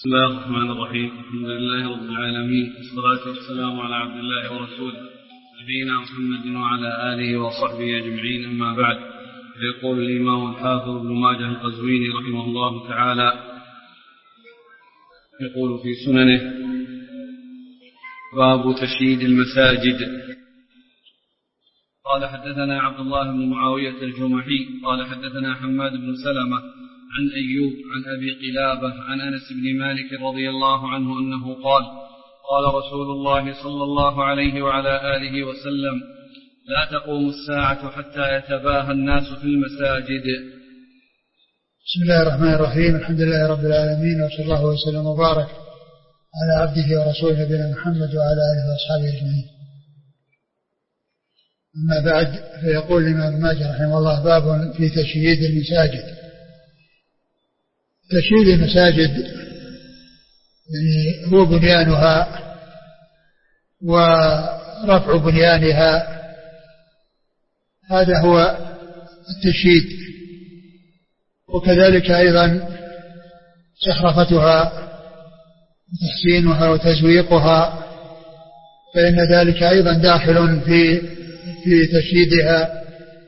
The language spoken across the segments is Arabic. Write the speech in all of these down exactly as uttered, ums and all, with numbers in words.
بسم الله الرحمن الرحيم. الحمد لله رب العالمين، والصلاة والسلام على عبد الله ورسوله نبينا محمد وعلى آله وصحبه أجمعين، أما بعد. فيقول الإمام الحافظ ابن ماجه القزويني رحمه الله تعالى يقول في سننه: باب تشييد المساجد. قال حدثنا عبد الله بن معاوية الجمحي قال حدثنا حماد بن سلمة عن أيوب عن أبي قلابة عن أنس بن مالك رضي الله عنه أنه قال: قال رسول الله صلى الله عليه وعلى آله وسلم: لا تقوم الساعة حتى يتباهى الناس في المساجد. بسم الله الرحمن الرحيم. الحمد لله رب العالمين، وصلى الله وسلم وبارك على عبده ورسوله نبينا محمد وعلى آله وأصحابه أجمعين. أما بعد، فيقول الإمام ابن ماجه رحمه الله: باب في تشييد المساجد. تشييد المساجد يعني هو بنيانها ورفع بنيانها، هذا هو التشييد. وكذلك أيضا زخرفتها وتحسينها وتزويقها، فإن ذلك أيضا داخل في في تشييدها.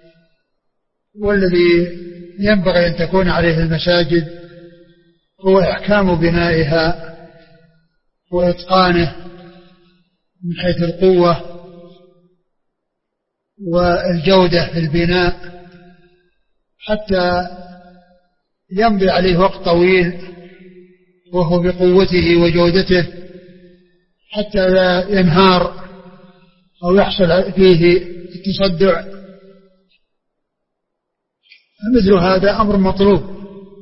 والذي ينبغي أن تكون عليه المساجد هو إحكام بنائها وإتقانه من حيث القوة والجودة في البناء، حتى يمضي عليه وقت طويل وهو بقوته وجودته، حتى لا ينهار أو يحصل فيه التصدع. مثل هذا أمر مطلوب.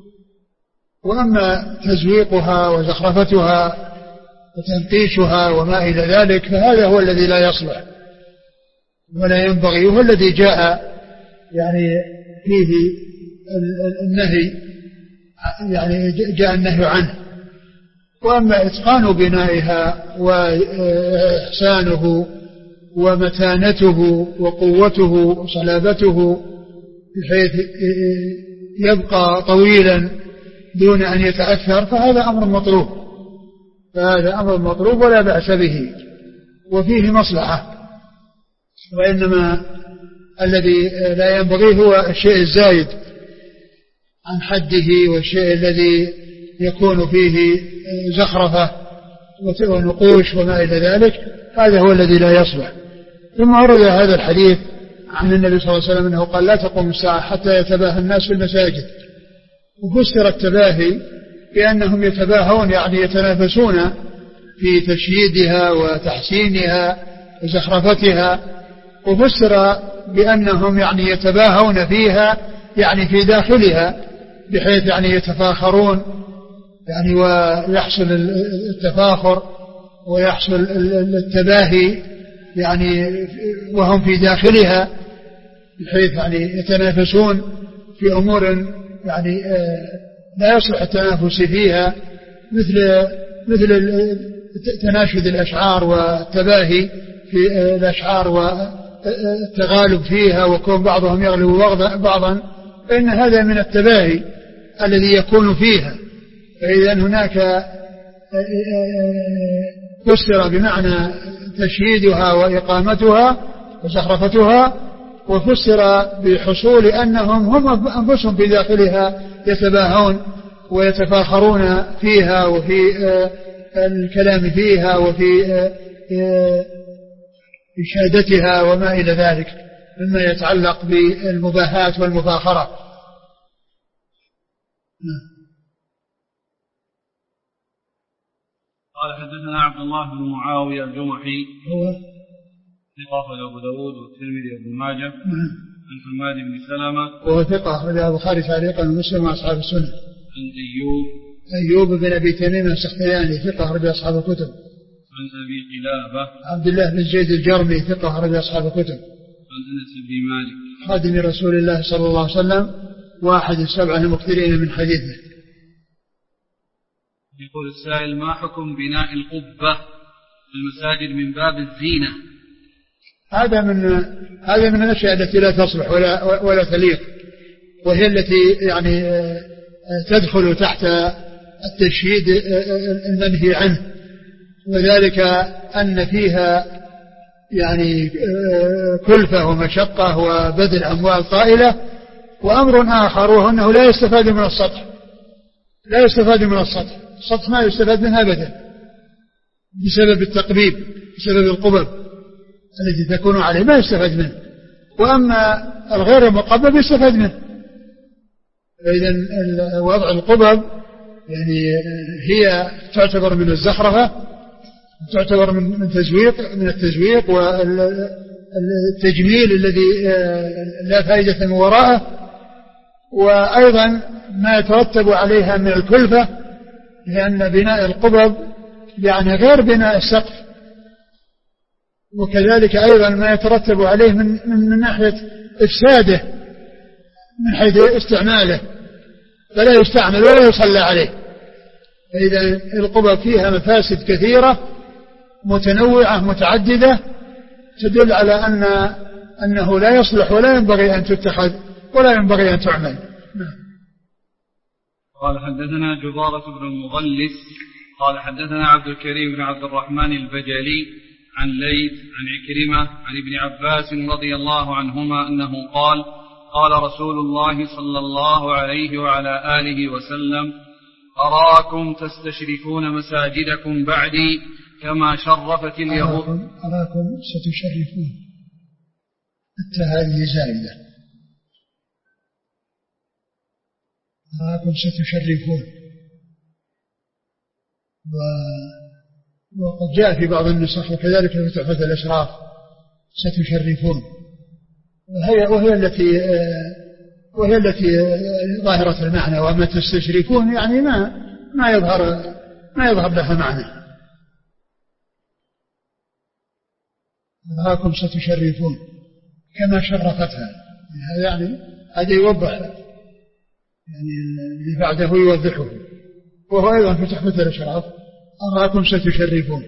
وأما تزويقها وزخرفتها وتنقيشها وما إلى ذلك، فهذا هو الذي لا يصلح ولا ينبغي، وهو الذي جاء يعني فيه النهي، يعني جاء النهي عنه. وأما إتقان بنائها وإحسانه ومتانته وقوته وصلابته بحيث يبقى طويلا دون أن يتأثر، فهذا أمر مطلوب فهذا أمر مطلوب ولا بأس به وفيه مصلحة. وإنما الذي لا ينبغي هو الشيء الزايد عن حده، والشيء الذي يكون فيه زخرفة ونقوش وما إلى ذلك، هذا هو الذي لا يصلح. ثم ورد هذا الحديث عن النبي صلى الله عليه وسلم أنه قال: لا تقوم الساعة حتى يتباهى الناس في المساجد. وفسر التباهي بأنهم يتباهون، يعني يتنافسون في تشييدها وتحسينها وزخرفتها. وفسر بأنهم يعني يتباهون فيها، يعني في داخلها، بحيث يعني يتفاخرون، يعني ويحصل التفاخر ويحصل التباهي يعني وهم في داخلها، بحيث يعني يتنافسون في أمور يعني لا يصلح التنافس فيها، مثل مثل تناشد الأشعار والتباهي في الأشعار والتغالب فيها، وكون بعضهم يغلب بعضا، فإن هذا من التباهي الذي يكون فيها. فإذا هناك فسر بمعنى تشييدها وإقامتها وزخرفتها، وفسر بحصول أنهم هم أنفسهم في داخلها يتباهون ويتفاخرون فيها، وفي الكلام فيها، وفي إشادتها وما إلى ذلك مما يتعلق بالمباهات والمفاخرة. قال حدثنا عبد الله بن معاوية الجمحي هو ثقة أبو داود والترمذي وابن ماجه عن حماد بن سلمة وهو ثقة أخرجه البخاري تعليقا ومسلم وأصحاب السنة. عن أيوب أيوب بن أبي تميم السختياني ثقة أخرج أصحاب الكتب. عن أبي قلابة عبد الله بن زيد الجرمي ثقة أخرج أصحاب الكتب. عن أنس بن مالك خادم رسول الله صلى الله عليه وسلم، واحد السبعة المكثرين من حديثه. يقول السائل: ما حكم بناء القبة في المساجد من باب الزينة؟ هذا من هذا من الأشياء التي لا تصلح ولا ولا تليق، وهي التي يعني تدخل تحت التشهيد المنهي عنه، وذلك أن فيها يعني كلفة ومشقة وبذل أموال طائلة. وأمر آخر وهو أنه لا يستفاد من السطح، لا يستفاد من السطح، السطح ما يستفاد منها أبدا بسبب التقبيب، بسبب القبب التي تكون عليه ما يستفاد منه. وأما الغير المقبب يستفاد منه. فإذا وضع القبب يعني هي تعتبر من الزخرفة، تعتبر من تزويق من التزويق والتجميل الذي لا فائدة من وراءه، وأيضا ما يترتب عليها من الكلفة، لأن بناء القبب يعني غير بناء السقف، وكذلك أيضا ما يترتب عليه من, من, من ناحية إفساده من حيث استعماله، فلا يستعمل ولا يصلى عليه. فإذا القبب فيها مفاسد كثيرة متنوعة متعددة تدل على أن أنه لا يصلح ولا ينبغي أن تتخذ ولا ينبغي أن تعمل. قال حدثنا جبارة بن المغلس قال حدثنا عبد الكريم بن عبد الرحمن البجلي عن ليث عن عكرمة عن ابن عباس رضي الله عنهما أنه قال قال رسول الله صلى الله عليه وعلى آله وسلم أراكم تستشرفون مساجدكم بعدي كما شرفت اليهود. أراكم, أراكم ستشرفون، التاء هذه زائدة، أراكم ستشرفون. و... وقد جاء في بعض النسخ وكذلك في تحفة الأشراف ستشرفون، وهي, وهي التي وهي التي ظاهرة المعنى. وما تستشرفون يعني ما ما يظهر ما يظهر لها معنى. أراكم ستشرفون كما شرفتها، يعني هذا يوضح يعني اللي بعده يوضحه، وهو أيضا في تحفة الأشراف أراكم ستشرفون.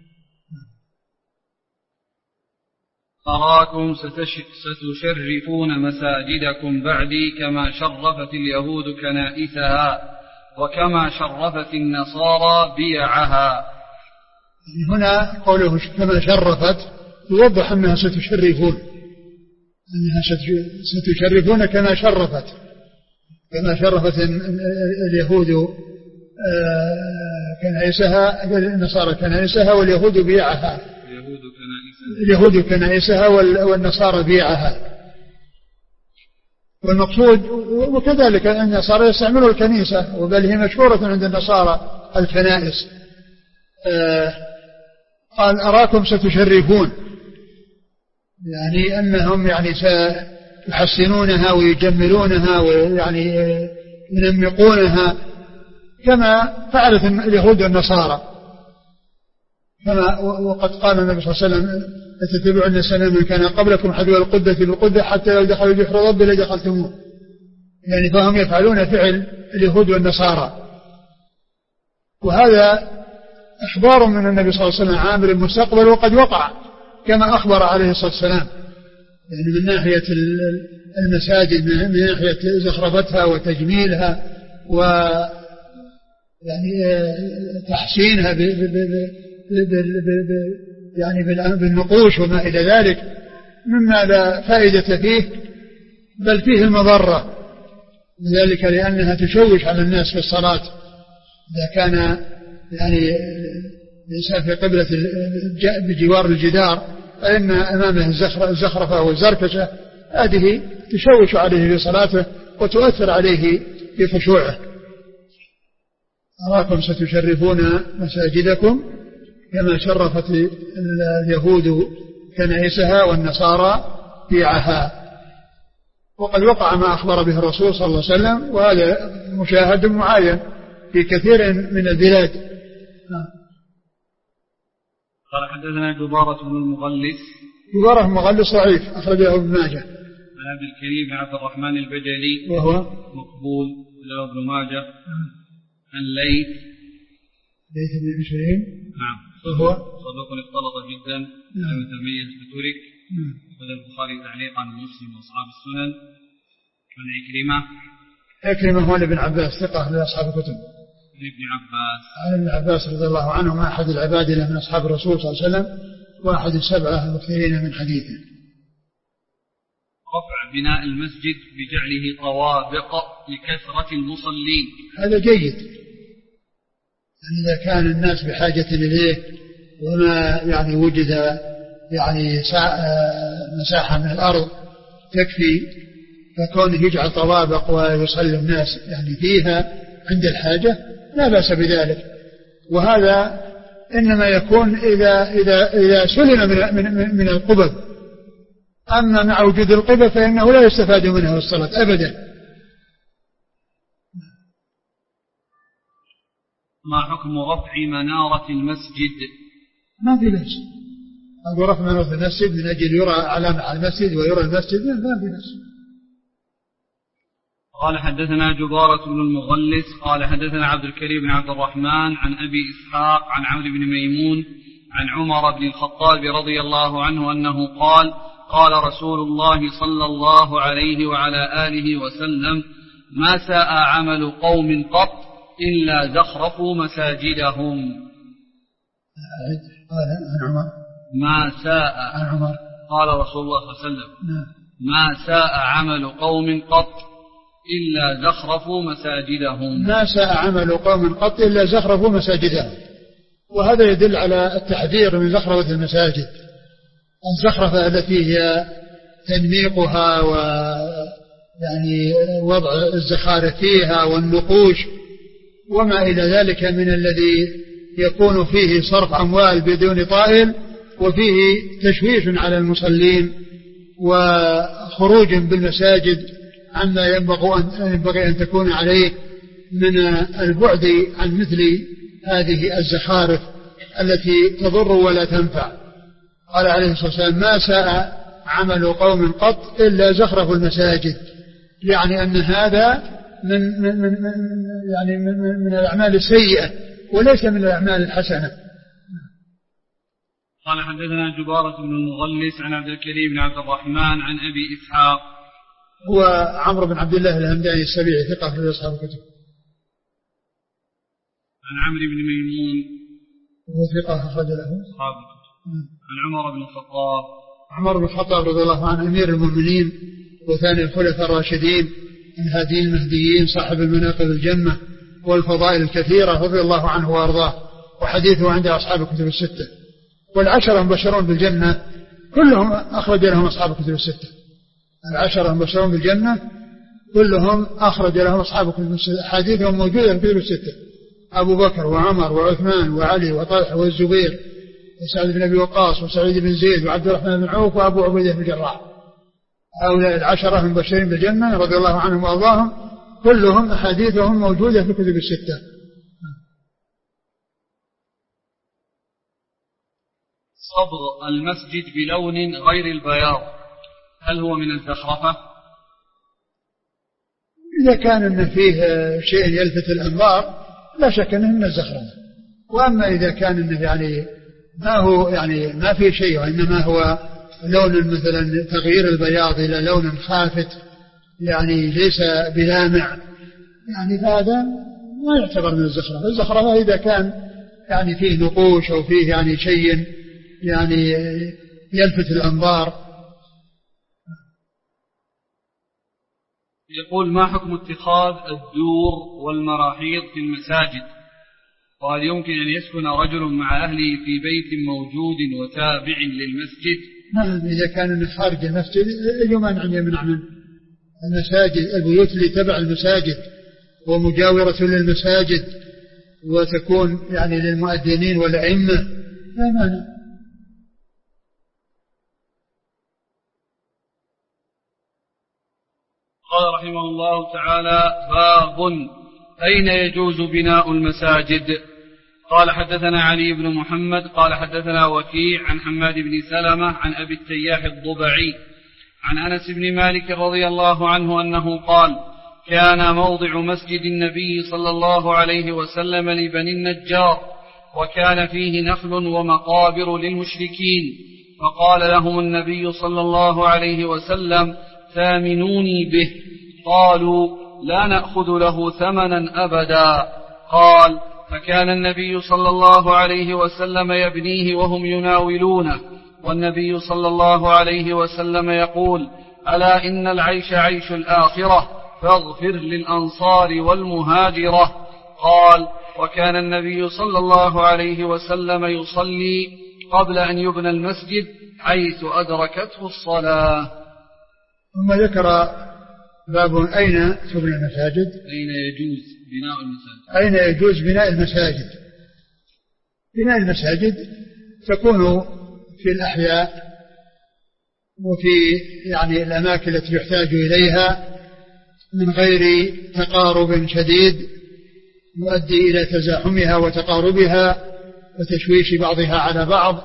أراكم ستشرفون مساجدكم بعدي كما شرفت اليهود كنائسها وكما شرفت النصارى بيعها. هنا قوله كما شرفت يوضح أنها ستشرفون، أنها ستشرفون كما شرفت، كما شرفت اليهود كنائسها، النصارى كنائسها واليهود بيعها، اليهود كنائسها والنصارى بيعها. والمقصود وكذلك أن النصارى يستعملوا الكنيسة، وبل هي مشهورة عند النصارى الكنائس. قال أراكم ستشرفون، يعني أنهم يعني سيحسنونها ويجملونها ويعني ينمقونها كما فعلت اليهود والنصارى. كما وقد قال النبي صلى الله عليه وسلم لتتبعن سنن من كان قبلكم حذو القدة بالقدة حتى لو دخلوا جحر رب لدخلتموه، يعني فهم يفعلون فعل اليهود والنصارى. وهذا إخبار من النبي صلى الله عليه وسلم عامل المستقبل، وقد وقع كما أخبر عليه الصلاة والسلام، يعني من ناحية المساجد، من ناحية زخرفتها وتجميلها و يعني تحسينها ب ب ب ب يعني بالنقوش وما إلى ذلك، مما لا فائدة فيه بل فيه المضرة، ذلك لأنها تشوش على الناس في الصلاة. إذا كان يعني الإنسان في قبلة بجوار الجدار فإن أمامه الزخرفة والزركشة، هذه تشوش عليه في صلاته وتؤثر عليه في خشوعه. أراكم ستشرفون مساجدكم كما شرفت اليهود كنائسها والنصارى بيعها. وقد وقع ما أخبر به الرسول صلى الله عليه وسلم، وهذا مشاهد معاين في كثير من البلاد. قال حدثنا جبارة بن المغلس. جبارة المغلس ضعيف أخرجه ابن ماجه. عن عبد الكريم بن عبد الرحمن البجلي وهو مقبول له ابن ماجه. عن ليث ليث بن بشرين. نعم. وهو صدوق اختلط جدا لم يتميز فترك. أخرج البخاري تعليقا ومسلم وأصحاب السنن. عن عكرمة. عكرمة هو ابن عباس ثقة لأصحاب الكتب. ابن عباس. عن ابن عباس رضي الله عنهما أحد العباد من أصحاب الرسول صلى الله عليه وسلم وأحد السبعة المكثرين من حديثه. رفع بناء المسجد بجعله طوابق لكثرة المصلين. هذا جيد، إذا كان الناس بحاجة إليه وما يعني وجد يعني مساحة من الأرض تكفي، فكونه يجعل طوابق ويصلي الناس يعني فيها عند الحاجة لا بأس بذلك. وهذا إنما يكون إذا إذا إذا سلم من من من القبب، أما مع وجود القبب فإنه لا يستفاد منها الصلاة أبدا. ما حكم رفع منارة المسجد؟ ما في بأس، أقول رفع منارة المسجد من أجل يرى علامة على المسجد ويرى المسجد، ما في بأس. قال حدثنا جبارة بن المغلس قال حدثنا عبد الكريم بن عبد الرحمن عن أبي إسحاق عن عمرو بن ميمون عن عمر بن الخطاب رضي الله عنه أنه قال قال رسول الله صلى الله عليه وعلى آله وسلم: ما ساء عمل قوم قط إلا زخرفوا مساجدهم. قال عن عمر ما ساء عن عمر قال رسول الله صلى الله عليه وسلم: ما ساء عمل قوم قط إلا زخرفوا مساجدهم. ما ساء عمل قوم قط إلا زخرفوا مساجدهم. وهذا يدل على التحذير من زخرفة المساجد، الزخرفة التي هي تنميقها و يعني وضع الزخارف فيها والنقوش وما إلى ذلك من الذي يكون فيه صرف أموال بدون طائل، وفيه تشويش على المصلين وخروج بالمساجد عما ينبغي أن تكون عليه من البعد عن مثل هذه الزخارف التي تضر ولا تنفع. قال عليه الصلاة والسلام: ما ساء عمل قوم قط إلا زخرف المساجد، يعني أن هذا من, من, من, يعني من, من الأعمال السيئة وليس من الأعمال الحسنة. قال حدثنا جبارة بن المغلس عن عبد الكريم بن عبد الرحمن عن أبي إسحاق هو عمرو بن عبد الله الهمداني السبيعي ثقة في أصحاب الكتب. عن عمرو بن ميمون هو ثقة أخرج له أصحاب الكتب. عن عمر بن الخطاب عمر بن الخطاب رضي الله عنه أمير المؤمنين وثاني الخلفاء الراشدين الهاديين المهديين صاحب المناقب الجنة والفضائل الكثيرة رضي الله عنه وأرضاه، وحديثه عند أصحاب الكتب الستة، والعشرة مبشرون بالجنة كلهم أخرج لهم أصحاب الكتب الستة. العشرة مبشرون بالجنة كلهم أخرج لهم أصحاب الكتب الستة، حديثهم موجودة في الكتب الستة: أبو بكر وعمر وعثمان وعلي وطلحة والزبير وسعد بن أبي وقاص وسعيد بن زيد وعبد الرحمن بن عوف وأبو عبيدة بن الجراح. هؤلاء العشرة المبشرين بالجنة رضي الله عنهم وأرضاهم كلهم أحاديثهم موجودة في الكتب الستة. صبغ المسجد بلون غير البياض هل هو من الزخرفة؟ إذا كان إن فيه شيء يلفت الأنظار لا شك أنه من الزخرفة. وأما إذا كان إنه يعني ما هو يعني ما فيه شيء وإنما هو لون مثلا تغيير البياض إلى لون خافت يعني ليس بلامع، يعني هذا ما يعتبر من الزخرفة. الزخرفة إذا كان يعني فيه نقوش أو فيه يعني شيء يعني يلفت الأنظار. يقول: ما حكم اتخاذ الدور والمراحيض في المساجد؟ وهل يمكن أن يسكن رجل مع أهله في بيت موجود وتابع للمسجد؟ نعم، إذا كان خارج المسجد يمنع يمنع من المساجد، البيوت اللي تبع المساجد ومجاورة للمساجد وتكون يعني للمؤذنين والأئمة لا مانع. قال رحمه الله تعالى: باب أين يجوز بناء المساجد؟ قال حدثنا علي بن محمد قال حدثنا وكيع عن حماد بن سلمة عن أبي التياح الضبعي عن أنس بن مالك رضي الله عنه أنه قال: كان موضع مسجد النبي صلى الله عليه وسلم لبني النجار، وكان فيه نخل ومقابر للمشركين، فقال لهم النبي صلى الله عليه وسلم: ثامنوني به. قالوا: لا نأخذ له ثمنا أبدا. قال: فكان النبي صلى الله عليه وسلم يبنيه وهم يناولونه، والنبي صلى الله عليه وسلم يقول: ألا إن العيش عيش الآخرة فاغفر للأنصار والمهاجرة. قال: وكان النبي صلى الله عليه وسلم يصلي قبل أن يبنى المسجد حيث أدركته الصلاة. ثم ذكر باب أين تبنى المساجد، أين يجوز بناء المساجد أين يجوز بناء المساجد. بناء المساجد تكون في الأحياء وفي يعني الأماكن التي يحتاج إليها من غير تقارب شديد يؤدي إلى تزاحمها وتقاربها وتشويش بعضها على بعض.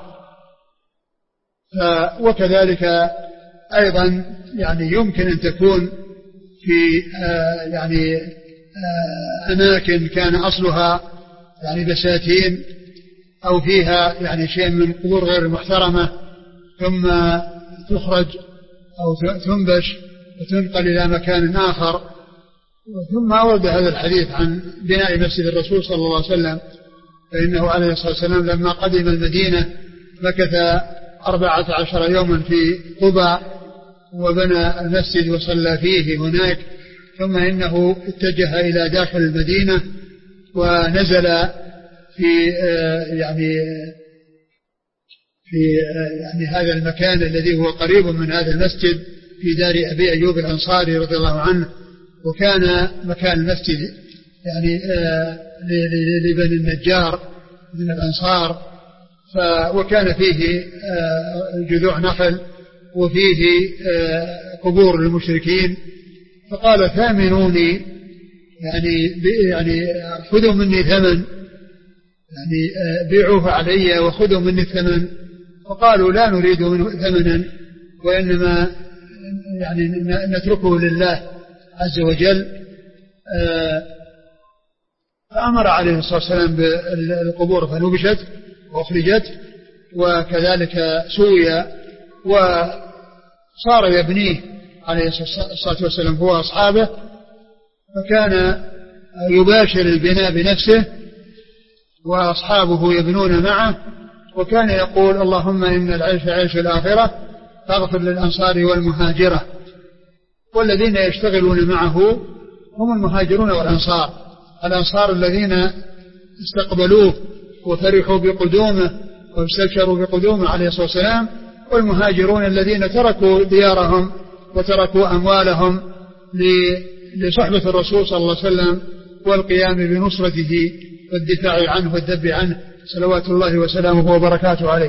وكذلك أيضا يعني يمكن أن تكون في آه يعني آه أماكن كان أصلها يعني بساتين أو فيها يعني شيء من قبور غير محترمة، ثم تخرج أو تنبش وتنقل إلى مكان آخر. ثم أورد هذا الحديث عن بناء مسجد الرسول صلى الله عليه وسلم، فإنه عليه الصلاة والسلام لما قدم المدينة مكث أربعة عشر يوما في قباء وبنى المسجد وصلى فيه هناك، ثم إنه اتجه إلى داخل المدينة ونزل في يعني في يعني هذا المكان الذي هو قريب من هذا المسجد في دار أبي أيوب الأنصاري رضي الله عنه. وكان مكان المسجد يعني لبني النجار من الأنصار، وكان فيه جذوع نخل وفيه قبور للمشركين، فقال: ثامنوني يعني يعني خذوا مني ثمن، يعني بيعوه علي وخذوا مني ثمن. فقالوا: لا نريد منه ثمنا وإنما يعني نتركه لله عز وجل. فأمر عليه الصلاة والسلام بالقبور فنبشت وأخرجت، وكذلك سوي وصار يبنيه عليه الصلاة والسلام هو أصحابه، فكان يباشر البناء بنفسه وأصحابه يبنون معه، وكان يقول: اللهم إن العيش عيش الآخرة فاغفر للأنصار والمهاجرة. والذين يشتغلون معه هم المهاجرون والأنصار، الأنصار الذين استقبلوه وفرحوا بقدومه واستبشروا بقدومه عليه الصلاة والسلام، والمهاجرون الذين تركوا ديارهم وتركوا أموالهم لصحبة الرسول صلى الله عليه وسلم والقيام بنصرته والدفاع عنه والذب عنه صلوات الله وسلامه وبركاته عليه.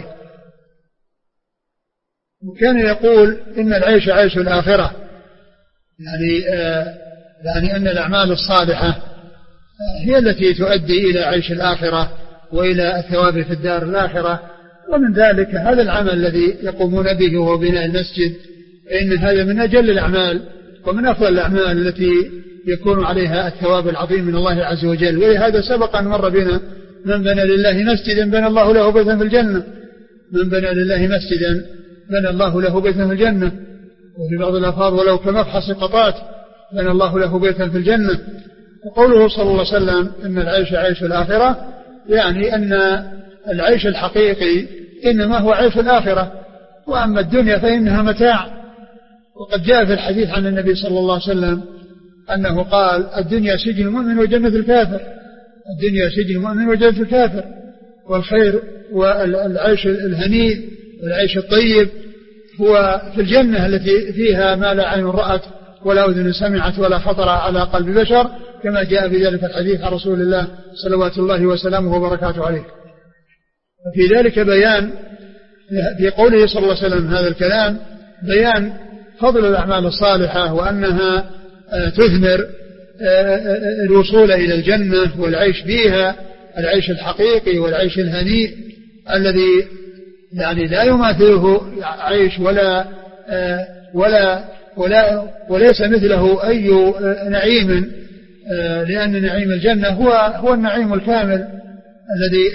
وكان يقول: إن العيش عيش الآخرة، يعني آه يعني أن الأعمال الصالحة هي التي تؤدي إلى عيش الآخرة وإلى الثواب في الدار الآخرة. ومن ذلك هذا العمل الذي يقومون به وهو بناء المسجد، فإن هذا من أجل الأعمال ومن أفضل الأعمال التي يكون عليها الثواب العظيم من الله عز وجل. ولهذا سبق أن مر بنا: من بنى لله مسجدا بنى الله له بيتا في الجنة، من بنى لله مسجدا بنى الله له بيتا في الجنة. وفي بعض الألفاظ: ولو كمفحص قطات بنى الله له بيتا في الجنة. وقوله صلى الله عليه وسلم: إن العيش عيش الآخرة، يعني أن العيش الحقيقي إنما هو عيش الآخرة، وأما الدنيا فإنها متاع. وقد جاء في الحديث عن النبي صلى الله عليه وسلم أنه قال: الدنيا سجن المؤمن وجنة الكافر، الدنيا سجن المؤمن وجنة الكافر. والخير والعيش الهنيء والعيش الطيب هو في الجنة التي فيها ما لا عين رأت ولا أذن سمعت ولا خطر على قلب بشر، كما جاء في ذلك الحديث عن رسول الله صلوات الله وسلامه وبركاته عليه. وفي ذلك بيان في قوله صلى الله عليه وسلم هذا الكلام بيان فضل الأعمال الصالحة، وأنها تثمر الوصول إلى الجنة والعيش فيها، العيش الحقيقي والعيش الهنيء الذي يعني لا يماثله عيش ولا ولا ولا وليس مثله أي نعيم، لأن نعيم الجنة هو هو النعيم الكامل الذي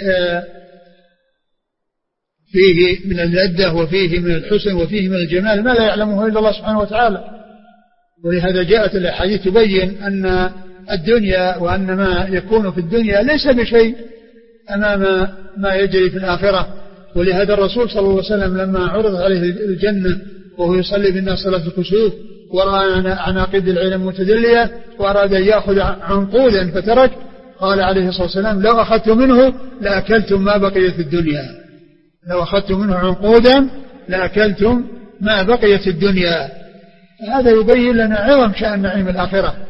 فيه من اللذة وفيه من الحسن وفيه من الجمال ما لا يعلمه إلا الله سبحانه وتعالى. ولهذا جاءت الأحاديث تبين أن الدنيا وأن ما يكون في الدنيا ليس بشيء أمام ما يجري في الآخرة. ولهذا الرسول صلى الله عليه وسلم لما عرض عليه الجنة وهو يصلي بالناس صلاة الكسوف ورأى عناقيد العلم متدلية وأراد أن يأخذ عنقودا فترك، قال عليه الصلاة والسلام لو أخذت منه لأكلتم ما بقي في الدنيا، لو أخذت منه عنقودا لأكلتم ما بقي في الدنيا. هذا يبين لنا عظم شأن نعيم الآخرة.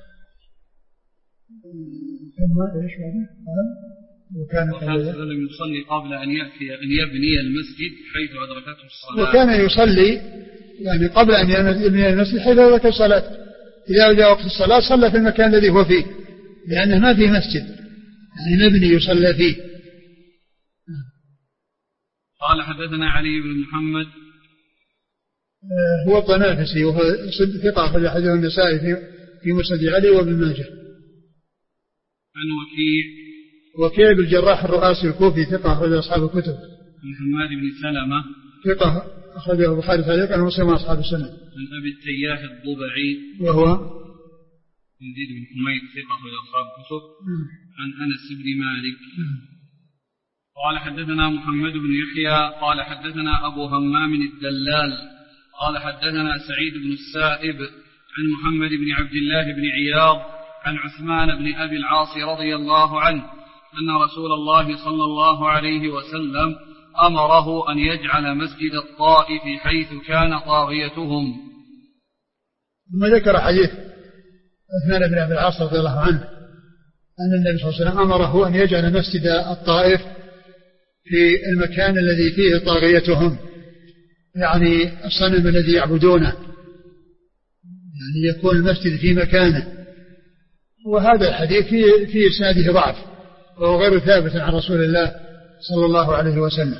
وكان وسلم يصلي قبل أن يأتي أن يبني المسجد حيث أدركته الصلاة. وكان يصلي يعني قبل أن يبني المسجد حيث أدركته الصلاة، إذا جاء وقت الصلاة صلى في المكان الذي هو فيه، لأنه ما فيه مسجد يعني مبني يصلى فيه. قال حدثنا علي بن محمد هو الطنافسي وهو ثقة أخرج حديثه النسائي في في مسند علي وابن ماجه. عن وكيع وكيع بن الجراح الرؤاسي الكوفي ثقة أخرج أصحاب الكتب. عن حماد بن سلمة ثقة أخرجه البخاري تعليقا عن مسلم أصحاب السنة. عن أبي التياح الضبعي وهو يزيد بن حميد ثقة أخرج أصحاب الكتب. عن أنس بن مالك قال حدثنا محمد بن يحيى قال حدثنا أبو همام الدلال قال حدثنا سعيد بن السائب عن محمد بن عبد الله بن عياض عن عثمان بن أبي العاص رضي الله عنه أن رسول الله صلى الله عليه وسلم أمره أن يجعل مسجد الطائف حيث كان طاغيتهم. ثم ذكر حديث عثمان بن أبي العاص رضي الله عنه أن النبي صلى الله عليه وسلم أمره أن يجعل مسجد الطائف في المكان الذي فيه طاغيتهم، يعني الصنم الذي يعبدونه، يعني يكون المسجد في مكانه. وهذا الحديث في في إسناده ضعف وهو غير ثابت عن رسول الله صلى الله عليه وسلم.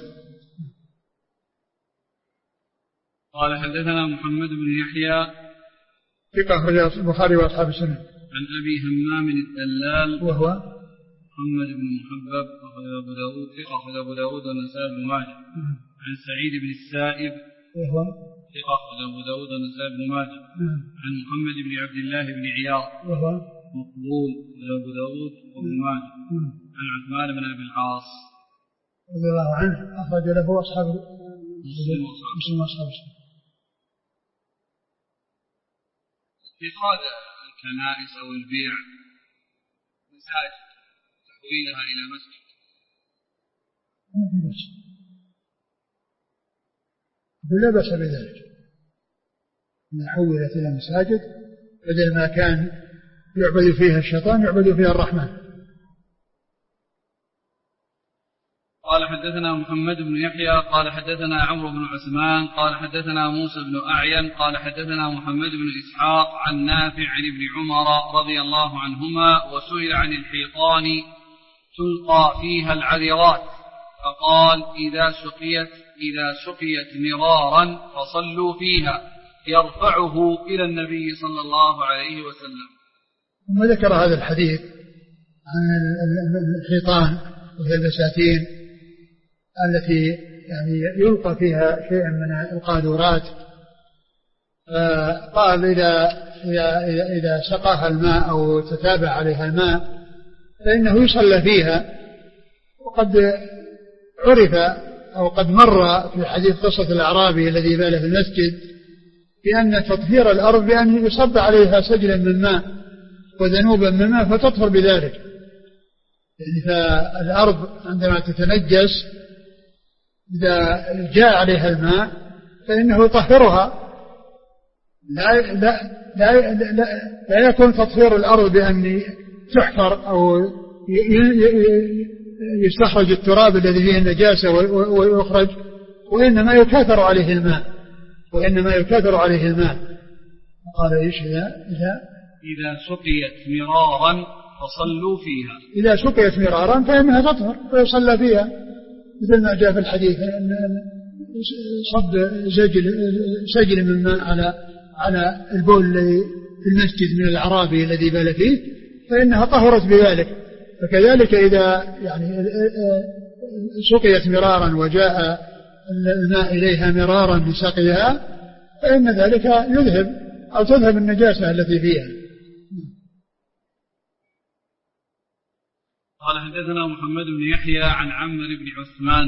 قال حدثنا محمد بن يحيى ثقة أخرج البخاري وأصحاب السنة. عن أبي همام الدلال وهو محمد بن محبب أخرج أبو داود ثقة أخرج أبو داود والنسائي بن ماجه. عن سعيد بن السائب وهو ثقة أخرج أبو داود والنسائي بن ماجه. عن محمد بن عبد الله بن عياض وهو مقبول أبو داود وابن ماجه. عن عثمان بن أبي العاص رضي الله عنه أخرج له أصحاب مسلم وأصحاب السنة. اتخاذ الكنائس أو البيع مساجد تحويلها إلى مسجد ما في بأس، لا بأس بذلك، إن حولت إلى مساجد بدل ما كان يعبد فيها الشيطان يعبد فيها الرحمن. قال حدثنا محمد بن يحيى قال حدثنا عمرو بن عثمان قال حدثنا موسى بن أعين قال حدثنا محمد بن إسحاق عن نافع عن ابن عمر رضي الله عنهما وسئل عن الحيطان تلقى فيها العذرات فقال إذا سقيت إذا سقيت مرارا فصلوا فيها يرفعه إلى النبي صلى الله عليه وسلم. ثم ذكر هذا الحديث عن الحيطان وهي البساتين التي يعني يلقى فيها شيء من القاذورات، قال إذا, إذا, إذا سقاها الماء أو تتابع عليها الماء فإنه يصلى فيها. وقد عرف أو قد مر في حديث قصة الأعرابي الذي بال في المسجد بأن تطهير الأرض بأن يصب عليها سجلا من ماء وذنوبا من ماء فتطهر بذلك. يعني فالأرض عندما تتنجس إذا جاء عليها الماء فإنه يطهرها. لا, لا, لا, لا, لا يكون تطهير الأرض بأن تحفر أو يستخرج التراب الذي فيه النجاسة ويخرج، وإنما يكاثر عليه الماء وإنما يكاثر عليه الماء. قال إيش إذا إذا إذا سقيت مرارا فصلوا فيها إذا سقيت مرارا فإنها تطهر ويصلى فيها، مثل ما جاء في الحديث أن صب سجل سجل من ماء على على البول الذي في المسجد من الأعرابي الذي بال فيه فإنها طهرت بذلك. فكذلك إذا يعني سقيت مرارا وجاء الماء إليها مرارا لسقيها فإن ذلك يذهب أو تذهب النجاسة التي فيها. قال حدثنا محمد بن يحيى عن عمرو بن عثمان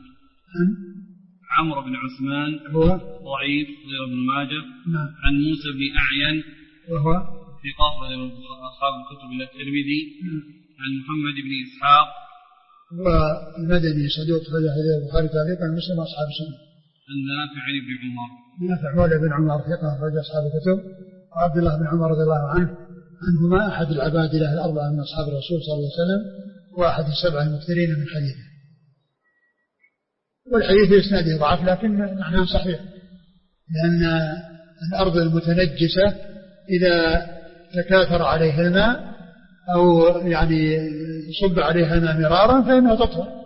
عمرو بن عثمان هو ضعيف غير ابن ماجه. نعم. عن موسى بن أعين وهو في قاصر أصحاب الكتب إلى الترمذي. عن محمد بن إسحاق والمدني صدوق خرج حديث البخاري تعليقا مسلم أصحاب السنة. عن نافع عن ابن عمر نافع مولى بن عمر ثقة خرج أصحاب الكتب. وعبد الله بن عمر رضي الله عنه عنهما أحد العباد له الأربعة من أصحاب الرسول صلى الله عليه وسلم وأحد السبعة المكثرين من حديثه. والحديث إسناده ضعف لكن معناه صحيح، لأن الأرض المتنجسة إذا تكاثر عليها الماء أو يعني صب عليها الماء مرارا فإنها تطهر.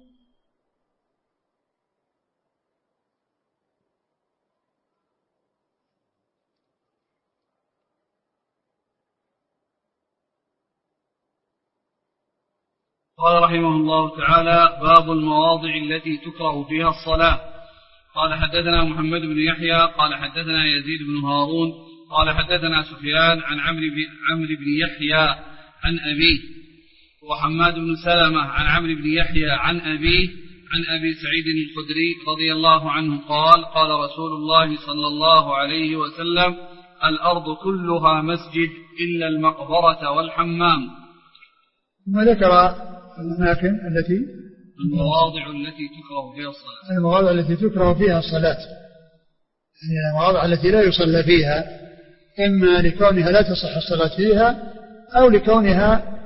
قال رحمه الله تعالى: باب المواضع التي تكره فيها الصلاة. قال حدثنا محمد بن يحيى قال حدثنا يزيد بن هارون قال حدثنا سفيان عن عمرو بن يحيى عن أبيه، وحماد بن سلمة عن عمرو بن يحيى عن أبيه عن أبي سعيد الخدري رضي الله عنه قال: قال رسول الله صلى الله عليه وسلم: الأرض كلها مسجد إلا المقبرة والحمام. ثم ذكر الأماكن التي المواضع التي تكره فيها الصلاة المواضع التي تكره فيها الصلاة يعني المواضع التي لا يصلى فيها، إما لكونها لا تصح الصلاة فيها أو لكونها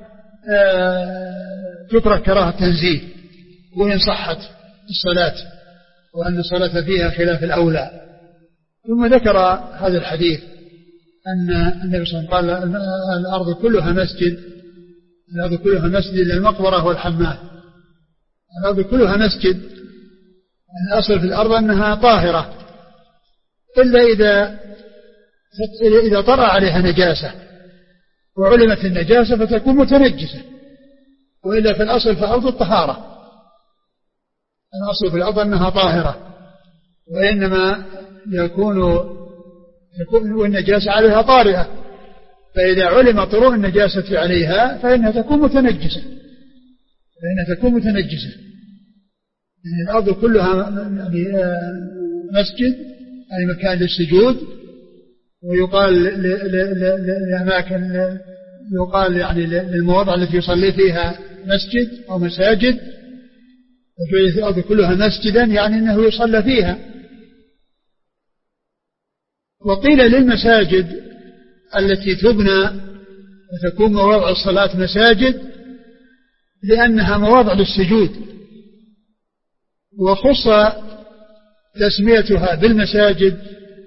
تكره كراهة تنزيه وإن صحت الصلاة وأن الصلاة فيها خلاف الأولى. ثم ذكر هذا الحديث أن النبي صلى الله عليه وسلم قال: الأرض كلها مسجد الأرض كلها مسجد إلا المقبرة والحمام. الأرض كلها مسجد، الأصل في الأرض أنها طاهرة إلا إذا إذا طرأ عليها نجاسة وعلمت النجاسة فتكون متنجسة، وإلا في الأصل في الأرض الطهارة. الأصل في الأرض أنها طاهرة، وإنما يكون يكون النجاسة عليها طارئة، فإذا علم طروء النجاسة عليها فإنها تكون متنجسة فإنها تكون متنجسة يعني الأرض كلها مسجد أي مكان للسجود، ويقال لأماكن يقال يعني للمواضع التي يصلي فيها مسجد أو مساجد، وجعلت الأرض كلها مسجدا يعني أنه يصلى فيها. وقيل للمساجد التي تبنى وتكون مواضع الصلاة مساجد لأنها مواضع للسجود، وخص تسميتها بالمساجد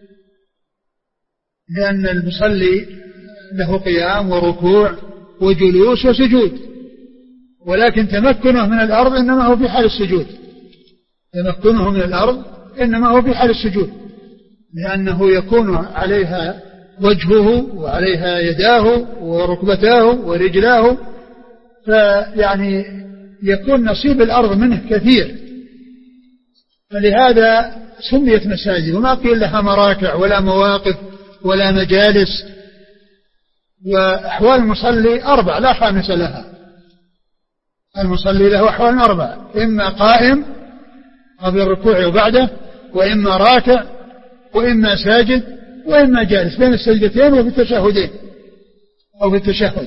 لأن المصلي له قيام وركوع وجلوس وسجود، ولكن تمكنه من الأرض إنما هو في حال السجود تمكنه من الأرض إنما هو في حال السجود لأنه يكون عليها وجهه وعليها يداه وركبتاه ورجلاه، فيعني يكون نصيب الأرض منه كثير، فلهذا سميت مساجد. وما قيل لها مراكع ولا مواقف ولا مجالس. وأحوال المصلي أربع لا خامس لها. المصلي له أحوال أربع: إما قائم قبل الركوع وبعده، وإما راكع، وإما ساجد، وإما جالس بين السجدتين وفي التشهدين أو في التشهد.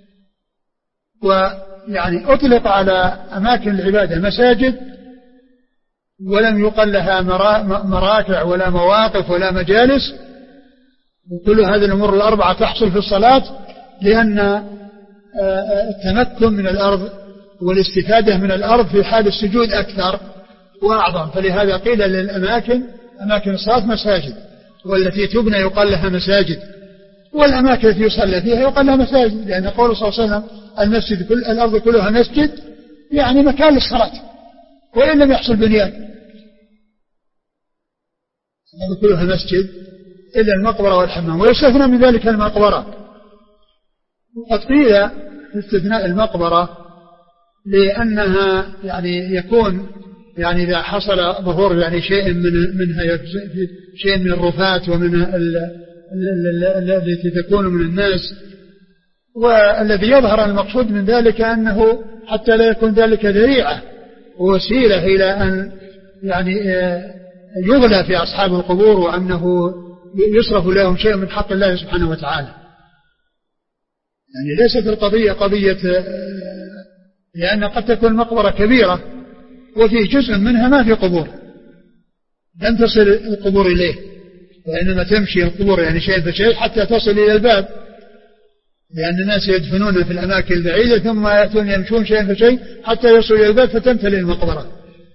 ويعني أطلق على أماكن العبادة مساجد، ولم يقل لها مراكع ولا مواقف ولا مجالس. وكل هذه الأمور الأربعة تحصل في الصلاة لأن التمكن من الأرض والاستفادة من الأرض في حال السجود أكثر وأعظم، فلهذا قيل للأماكن أماكن الصلاة مساجد، والتي تبنى يقال لها مساجد، والأماكن التي يصلى فيها يقال لها مساجد، لأن قول صلى الله عليه وسلم: المسجد كل الأرض كلها مسجد، يعني مكان للصلاة وإن لم يحصل بنيان. الأرض كلها مسجد إلا المقبرة والحمام، ويستثنى من ذلك المقبرة. وقد قيل في استثناء المقبرة لأنها يعني يكون يعني إذا حصل ظهور يعني شيء من منها شيء من الرفات ومن التي تكون من الناس، والذي يظهر المقصود من ذلك أنه حتى لا يكون ذلك ذريعة ووسيلة إلى أن يعني يغلى في أصحاب القبور وأنه يصرف لهم شيء من حق الله سبحانه وتعالى. يعني ليست القضية قضية، لأن قد تكون مقبرة كبيرة وفي جزء منها ما في قبور لم تصل القبور إليه، وإنما تمشي القبور يعني شيء فشيء حتى تصل إلى الباب، لأن الناس يدفنون في الأماكن البعيدة ثم يأتون يمشون شيء فشيء حتى يصلوا إلى الباب فتمتلئ المقبرة.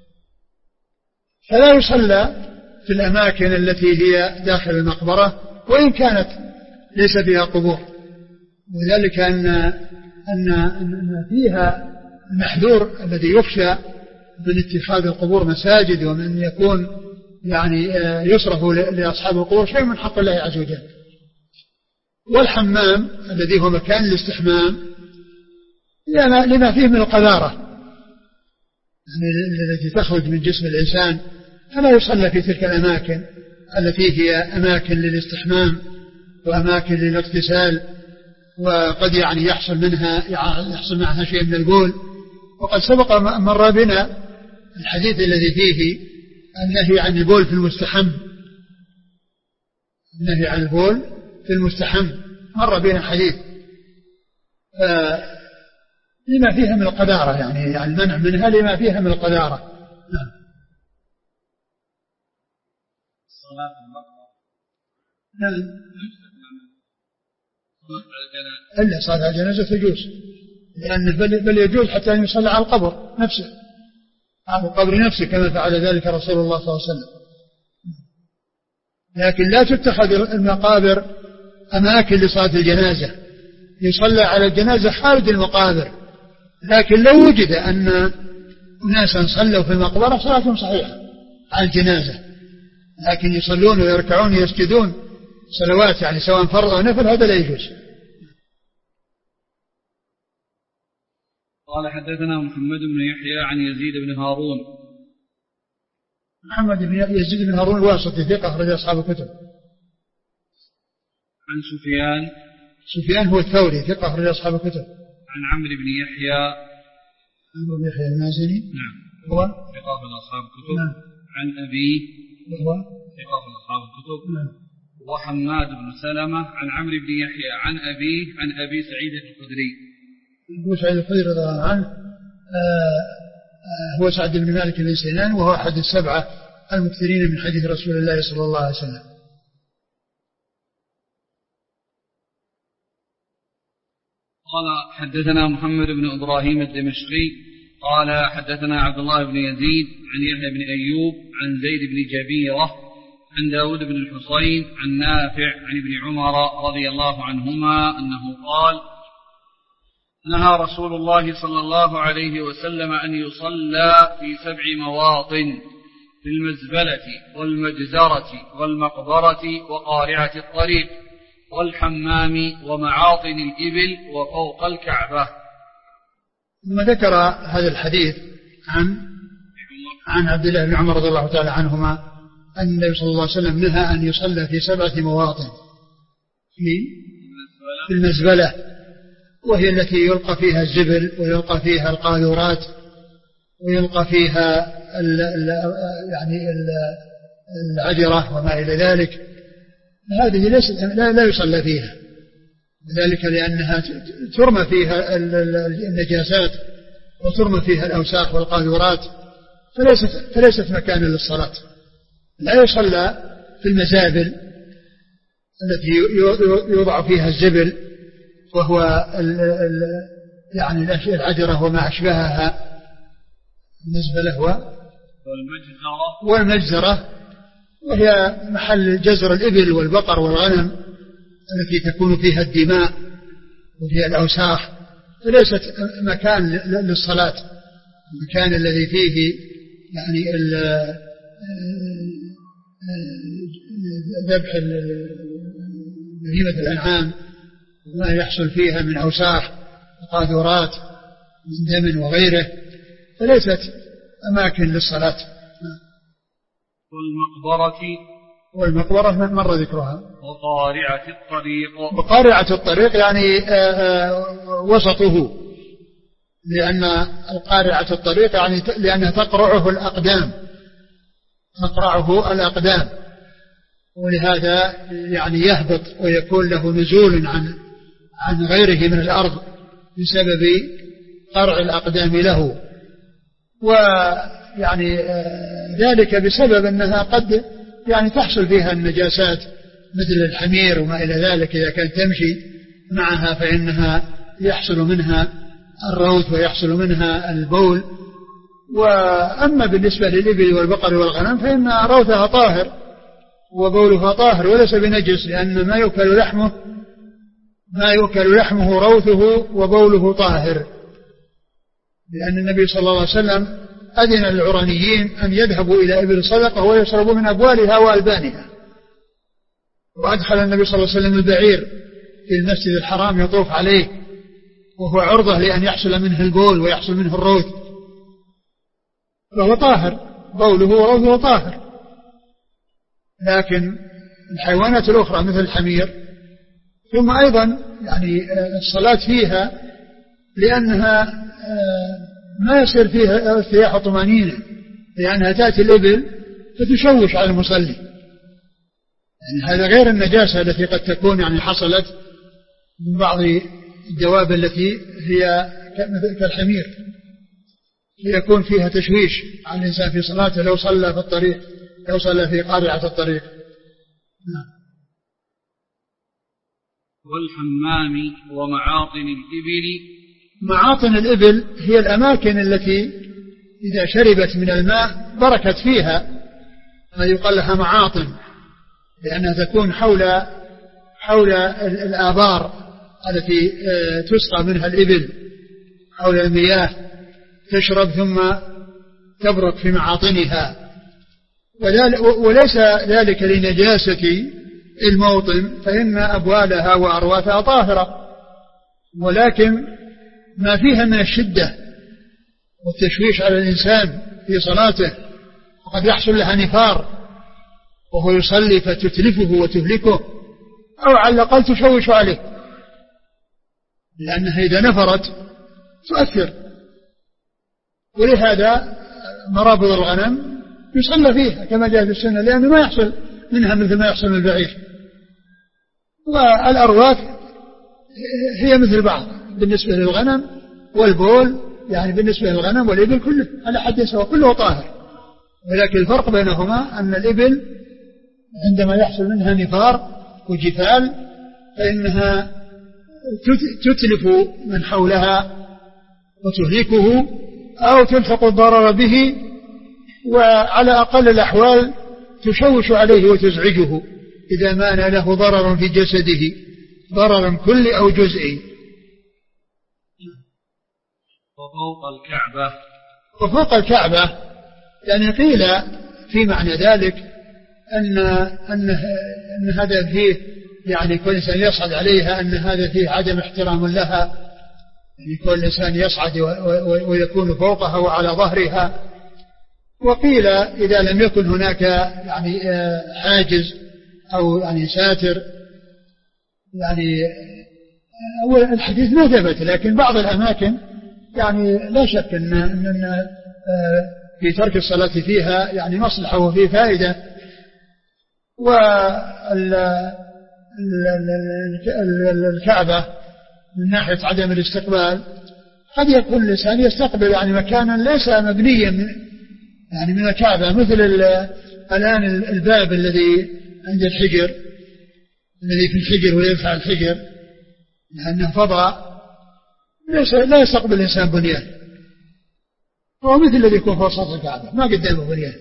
فلا يصلى في الأماكن التي هي داخل المقبرة وإن كانت ليس فيها قبور، وذلك أن أن أن فيها المحذور الذي يخشى من اتخاذ القبور مساجد ومن أن يكون يعني يصرف لأصحاب القبور شيء من حق الله عز وجل. والحمام الذي هو مكان الاستحمام لما فيه من القذارة يعني التي تخرج من جسم الإنسان، فلا يصلى في تلك الأماكن التي هي أماكن للاستحمام وأماكن للاغتسال، وقد يعني يحصل منها يحصل معها شيء من البول. وقد سبق مر بنا الحديث الذي فيه النهي عن البول في المستحم، النهي عن البول في المستحم مر بنا حديث لما فيها من القذارة، يعني المنع منها لما فيها من القذارة. نعم. الصلاة في المقبرة نعم. إلا صلاة على الجنازة تجوز، لأن بل, بل يجوز حتى أن يصلى على القبر نفسه، على القبر نفسه كما فعل ذلك رسول الله صلى الله عليه وسلم. لكن لا تتخذ المقابر أماكن لصلاة الجنازة، يصلى على الجنازة خارج المقابر، لكن لو وجد أن ناسا صلوا في المقبرة صلاتهم صحيحة على الجنازة، لكن يصلون ويركعون ويسجدون صلوات يعني سواء فرض أو نفل هذا لا يجوز. قال حدثنا محمد بن يحيى عن يزيد بن هارون. محمد بن يزيد بن هارون الواسطي ثقة أخرج أصحاب الكتب. عن سفيان. سفيان هو الثوري ثقة أخرج أصحاب الكتب. عن عمرو بن يحيى. عمرو بن يحيى المازني. نعم. هو ثقة أخرج أصحاب الكتب. نعم. عن أبيه. هو ثقة أخرج أصحاب الكتب. نعم. وحماد بن سلمة عن عمرو بن يحيى عن أبيه عن أبي سعيد الخدري. أبو سعيد الخدري رضي الله عنه هو سعد بن مالك بن سنان، وهو أحد السبعة المكثرين من حديث رسول الله صلى الله عليه وسلم. قال حدثنا محمد بن إبراهيم الدمشقي قال حدثنا عبد الله بن يزيد عن يحيى بن أيوب عن زيد بن جبيرة عن داود بن الحصين عن نافع عن ابن عمر رضي الله عنهما أنه قال نهى رسول الله صلى الله عليه وسلم أن يصلى في سبع مواطن في المزبلة والمجزرة والمقبرة وقارعة الطريق والحمام ومعاطن الإبل وفوق الكعبة. ثم ذكر هذا الحديث عن عن عبد الله بن عمر رضي الله تعالى عنهما أن النبي صلى الله عليه وسلم نهى أن يصلى في سبعة مواطن في المزبلة، وهي التي يلقى فيها الزبل ويلقى فيها القاذورات ويلقى فيها ال ال يعني ال العجرة وما إلى ذلك. هذه ليست لا, لا يصلى فيها، ذلك لأنها ترمى فيها النجاسات وترمى فيها الأوساخ والقاذورات، فليست, فليست مكانا للصلاة. لا يصلى في المزابل التي يوضع فيها الزبل وهو ال ال يعني العجرة وما أشبهها، المزبلة والمجزرة والمجزرة وهي محل جزر الإبل والبقر والغنم التي تكون فيها الدماء وفيها الأوساخ، فليست مكان للصلاة. المكان الذي فيه يعني ذبح بهيمة الأنعام وما يحصل فيها من أوساخ وقاذورات من دم وغيره، فليست أماكن للصلاة. والمقبرة والمقبرة مر ذكرها. وقارعة الطريق. وقارعة الطريق يعني آآ آآ وسطه، لأن القارعة الطريق يعني لأنها تقرعه الأقدام، تقرعه الأقدام، ولهذا يعني يهبط ويكون له نزول عن عن غيره من الأرض بسبب قرع الأقدام له. ويعني ذلك بسبب أنها قد يعني تحصل فيها النجاسات مثل الحمير وما إلى ذلك، إذا كانت تمشي معها فإنها يحصل منها الروث ويحصل منها البول. وأما بالنسبة للإبل والبقر والغنم فإن روثها طاهر وبولها طاهر وليس بنجس، لأن ما يؤكل لحمه ما يؤكل لحمه روثه وبوله طاهر، لأن النبي صلى الله عليه وسلم أذن للعرانيين أن يذهبوا إلى إبل صدقة ويشربوا من أبوالها وألبانها. وأدخل النبي صلى الله عليه وسلم البعير في المسجد الحرام يطوف عليه وهو عرضة لأن يحصل منه البول ويحصل منه الروث، فهو طاهر، بوله وروثه طاهر. لكن الحيوانات الأخرى مثل الحمير، ثم أيضا يعني الصلاة فيها لأنها ما يصير فيها ارتياح طمأنينة، لأنها تأتي الإبل فتشوش على المصلي، يعني هذا غير النجاسة التي قد تكون يعني حصلت من بعض الدواب التي هي كالحمير يكون فيها تشويش على الإنسان في صلاته لو صلى في الطريق، لو صلى في قارعة الطريق. نعم. والحمام ومعاطن الإبل. معاطن الإبل هي الأماكن التي إذا شربت من الماء بركت فيها، ما يقال لها معاطن، لأنها تكون حول حول الآبار التي تسقى منها الإبل، حول المياه تشرب ثم تبرك في معاطنها. وليس ذلك لنجاسة الموطن، فإن أبوالها وأرواثها طاهرة، ولكن ما فيها من الشدة والتشويش على الإنسان في صلاته، وقد يحصل لها نفار وهو يصلي فتتلفه وتهلكه، أو على الأقل تشوش عليه، لأنها إذا نفرت تؤثر. ولهذا مرابض الغنم يصلى فيها كما جاء في السنة، لأنه ما يحصل منها مثل ما يحصل من البعير. والأرواث هي مثل بعض بالنسبة للغنم والبول، يعني بالنسبة للغنم والإبل كله على حد سواء، كله طاهر، ولكن الفرق بينهما أن الإبل عندما يحصل منها نفار وجفال فإنها تتلف من حولها وتهلكه أو تلحق الضرر به، وعلى أقل الأحوال تشوش عليه وتزعجه إذا ما له ضرر في جسده، ضرر كلي أو جزئي. وفوق الكعبة. وفوق الكعبة يعني قيل في معنى ذلك أن, أن, أن هذا فيه يعني كل إنسان يصعد عليها، أن هذا فيه عدم احترام لها، يعني كل إنسان يصعد ويكون فوقها وعلى ظهرها. وقيل إذا لم يكن هناك يعني حاجز أو يعني ساتر، يعني أول الحديث ما ثبت، لكن بعض الأماكن يعني لا شك أن, أن في ترك الصلاة فيها يعني مصلحة وفيه فائدة. والكعبة من ناحية عدم الاستقبال قد يكون الإنسان يستقبل يعني مكانا ليس مبنيا من يعني من الكعبة، مثل الآن الباب الذي عند الحجر الذي في الحجر ويرفع الحجر لأنه فضاء ليس لا يستقبل الإنسان بنيان، هو مثل الذي يكون فوق سطح الكعبة ما قدامه بنيان.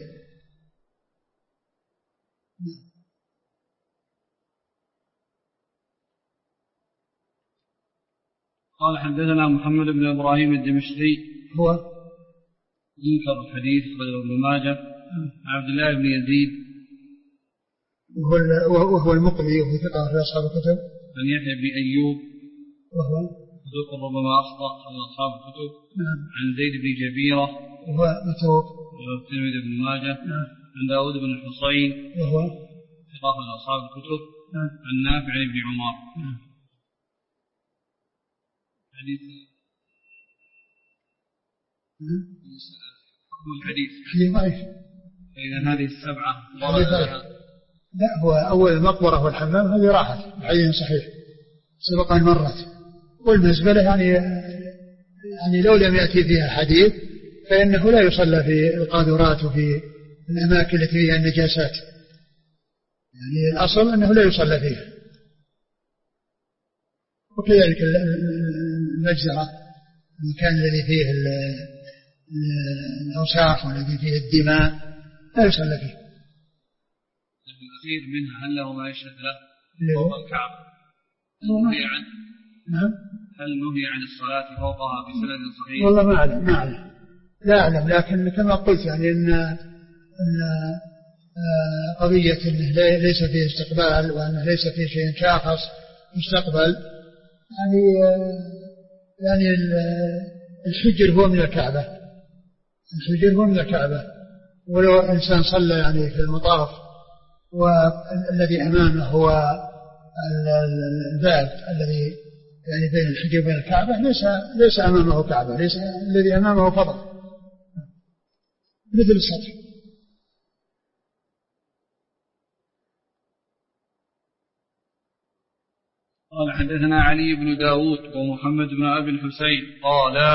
قال حدثنا محمد بن إبراهيم الدمشقي هو ينكر الحديث غير ابن ماجه عن عبد الله بن يزيد وهو, وهو المقري وهو ثقة في أصحاب الكتب، عن يحيى بن أيوب وهو صدوق ربما أخطأ من أصحاب الكتب. نعم. عن زيد بن جبيرة وهو متروك وهو الترمذي بن ماجه. نعم. عن داود بن الحصين وهو إضافة لأصحاب الكتب عن نافع بن عمر. حديث حكم الحديث حديث ضعيف. فإذا هذه السبعة لا، هو أول المقبرة والحمام هذه راحت حديث صحيح سبق أن مرت. والمزبلة يعني يعني لو لم يأتي فيها حديث فإنه لا يصلى في القاذورات وفي الأماكن التي فيها النجاسات، يعني الأصل أنه لا يصلى فيها. وكذلك المجزرة، المكان الذي فيه الأوساخ والذي فيه الدماء لا يصلى فيه. الأخير منها هل له ما يشهد له فوق الكعبة؟ هل نهي عن نعم هل نهي عن الصلاة فوقها بسند صحيح؟ والله ما أعلم ما أعلم لا أعلم، لكن كما قلت يعني إن أن قضية أنه ليس فيه استقبال وأنه ليس فيه شيء شاخص مستقبل، يعني يعني الحجر هو من الكعبة، الحجر هو من الكعبة. ولو إنسان صلى يعني في المطاف والذي أمامه هو الباب الذي يعني بين الحجر وبين الكعبة، ليس ليس أمامه كعبة، ليس الذي أمامه فضل مثل السطح. قال حدثنا علي بن داود ومحمد بن أبي الحسين قال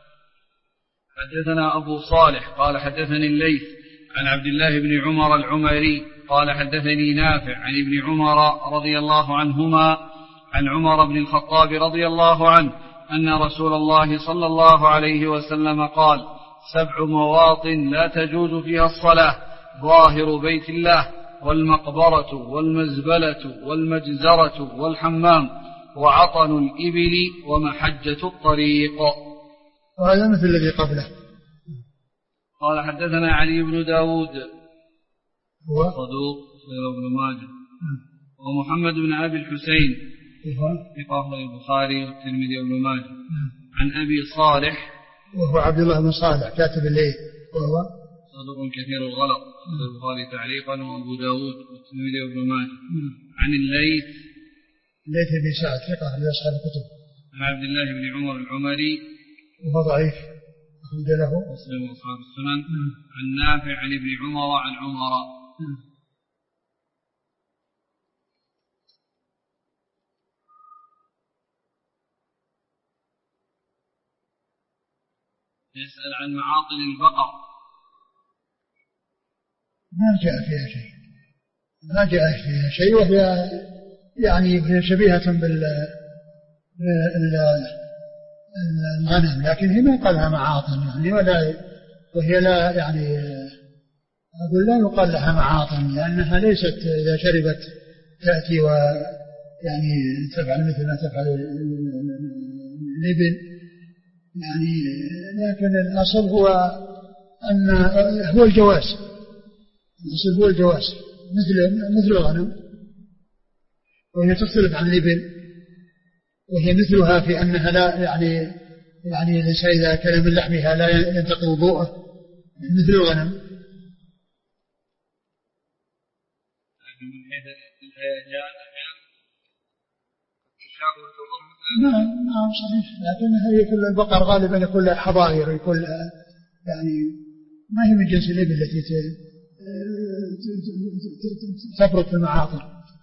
حدثنا أبو صالح قال حدثني الليث عن عبد الله بن عمر العمري قال حدثني نافع عن ابن عمر رضي الله عنهما عن عمر بن الخطاب رضي الله عنه أن رسول الله صلى الله عليه وسلم قال: سبع مواطن لا تجوز فيها الصلاة: ظاهر بيت الله، والمقبرة، والمزبلة، والمجزرة، والحمام، وعطن الإبل، ومحجة الطريق. وهذا مثل الذي قبله. قال حدثنا علي بن داود هو صدوق ابن ماجه، ومحمد بن أبي الحسين في قول البخاري والترمذي وابن ماجه، عن أبي صالح وهو عبد الله بن صالح كاتب الليل، وهو صدوق كثير الغلط، البخاري تعليقا وأبو داود والترمذي وابن ماجه، عن الليث الليث بن سعد ثقة لأصحاب الكتب، عن عبد الله بن عمر العمري وهو ضعيف أخرج له مسلم وأصحاب السنن، عن نافع عن ابن عمر عن عمر. يسأل عن معاطن البقر. ما جاء فيها شيء، ما جاء فيها شيء، وهي يعني شبيهة بال الغنم، لكن هي ما يقال لها معاطن يعني، ولا وهي لا يعني أقول لا يقال لها معاطن، لأنها ليست إذا شربت تأتي ويعني تفعل مثل ما تفعل الإبل يعني، لكن الأصل هو أن هو الجواز، الأصل هو الجواز مثل مثل الغنم، وهي تختلف عن الإبل، وهي مثلها في أنها لا يعني يعني ليس إذا كان من لحمها لا ينتقض وضوءه مثل الغنم. من حيث الهيجان نعم نعم صحيح، لكن هي كل البقر غالبا يكون لها حظائر، يكون يعني ما هي من جنس الإبل التي تفرط في المعاطن.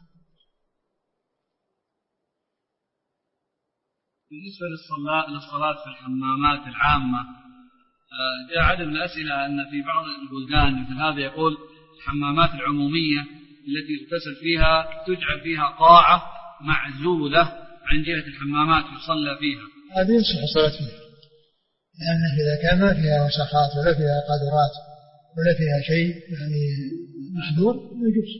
بالنسبة للصلاة للصلاة في الحمامات العامة، جاء عدد من الأسئلة أن في بعض البلدان مثل هذا يقول الحمامات العمومية التي يغتسل فيها تجعل فيها قاعة معزولة عن جهة الحمامات يصلى فيها. هذه يصح الصلاة فيها، لأنه إذا كان ما فيها وسخات ولا فيها قاذورات ولا فيها شيء يعني محذور يجوز.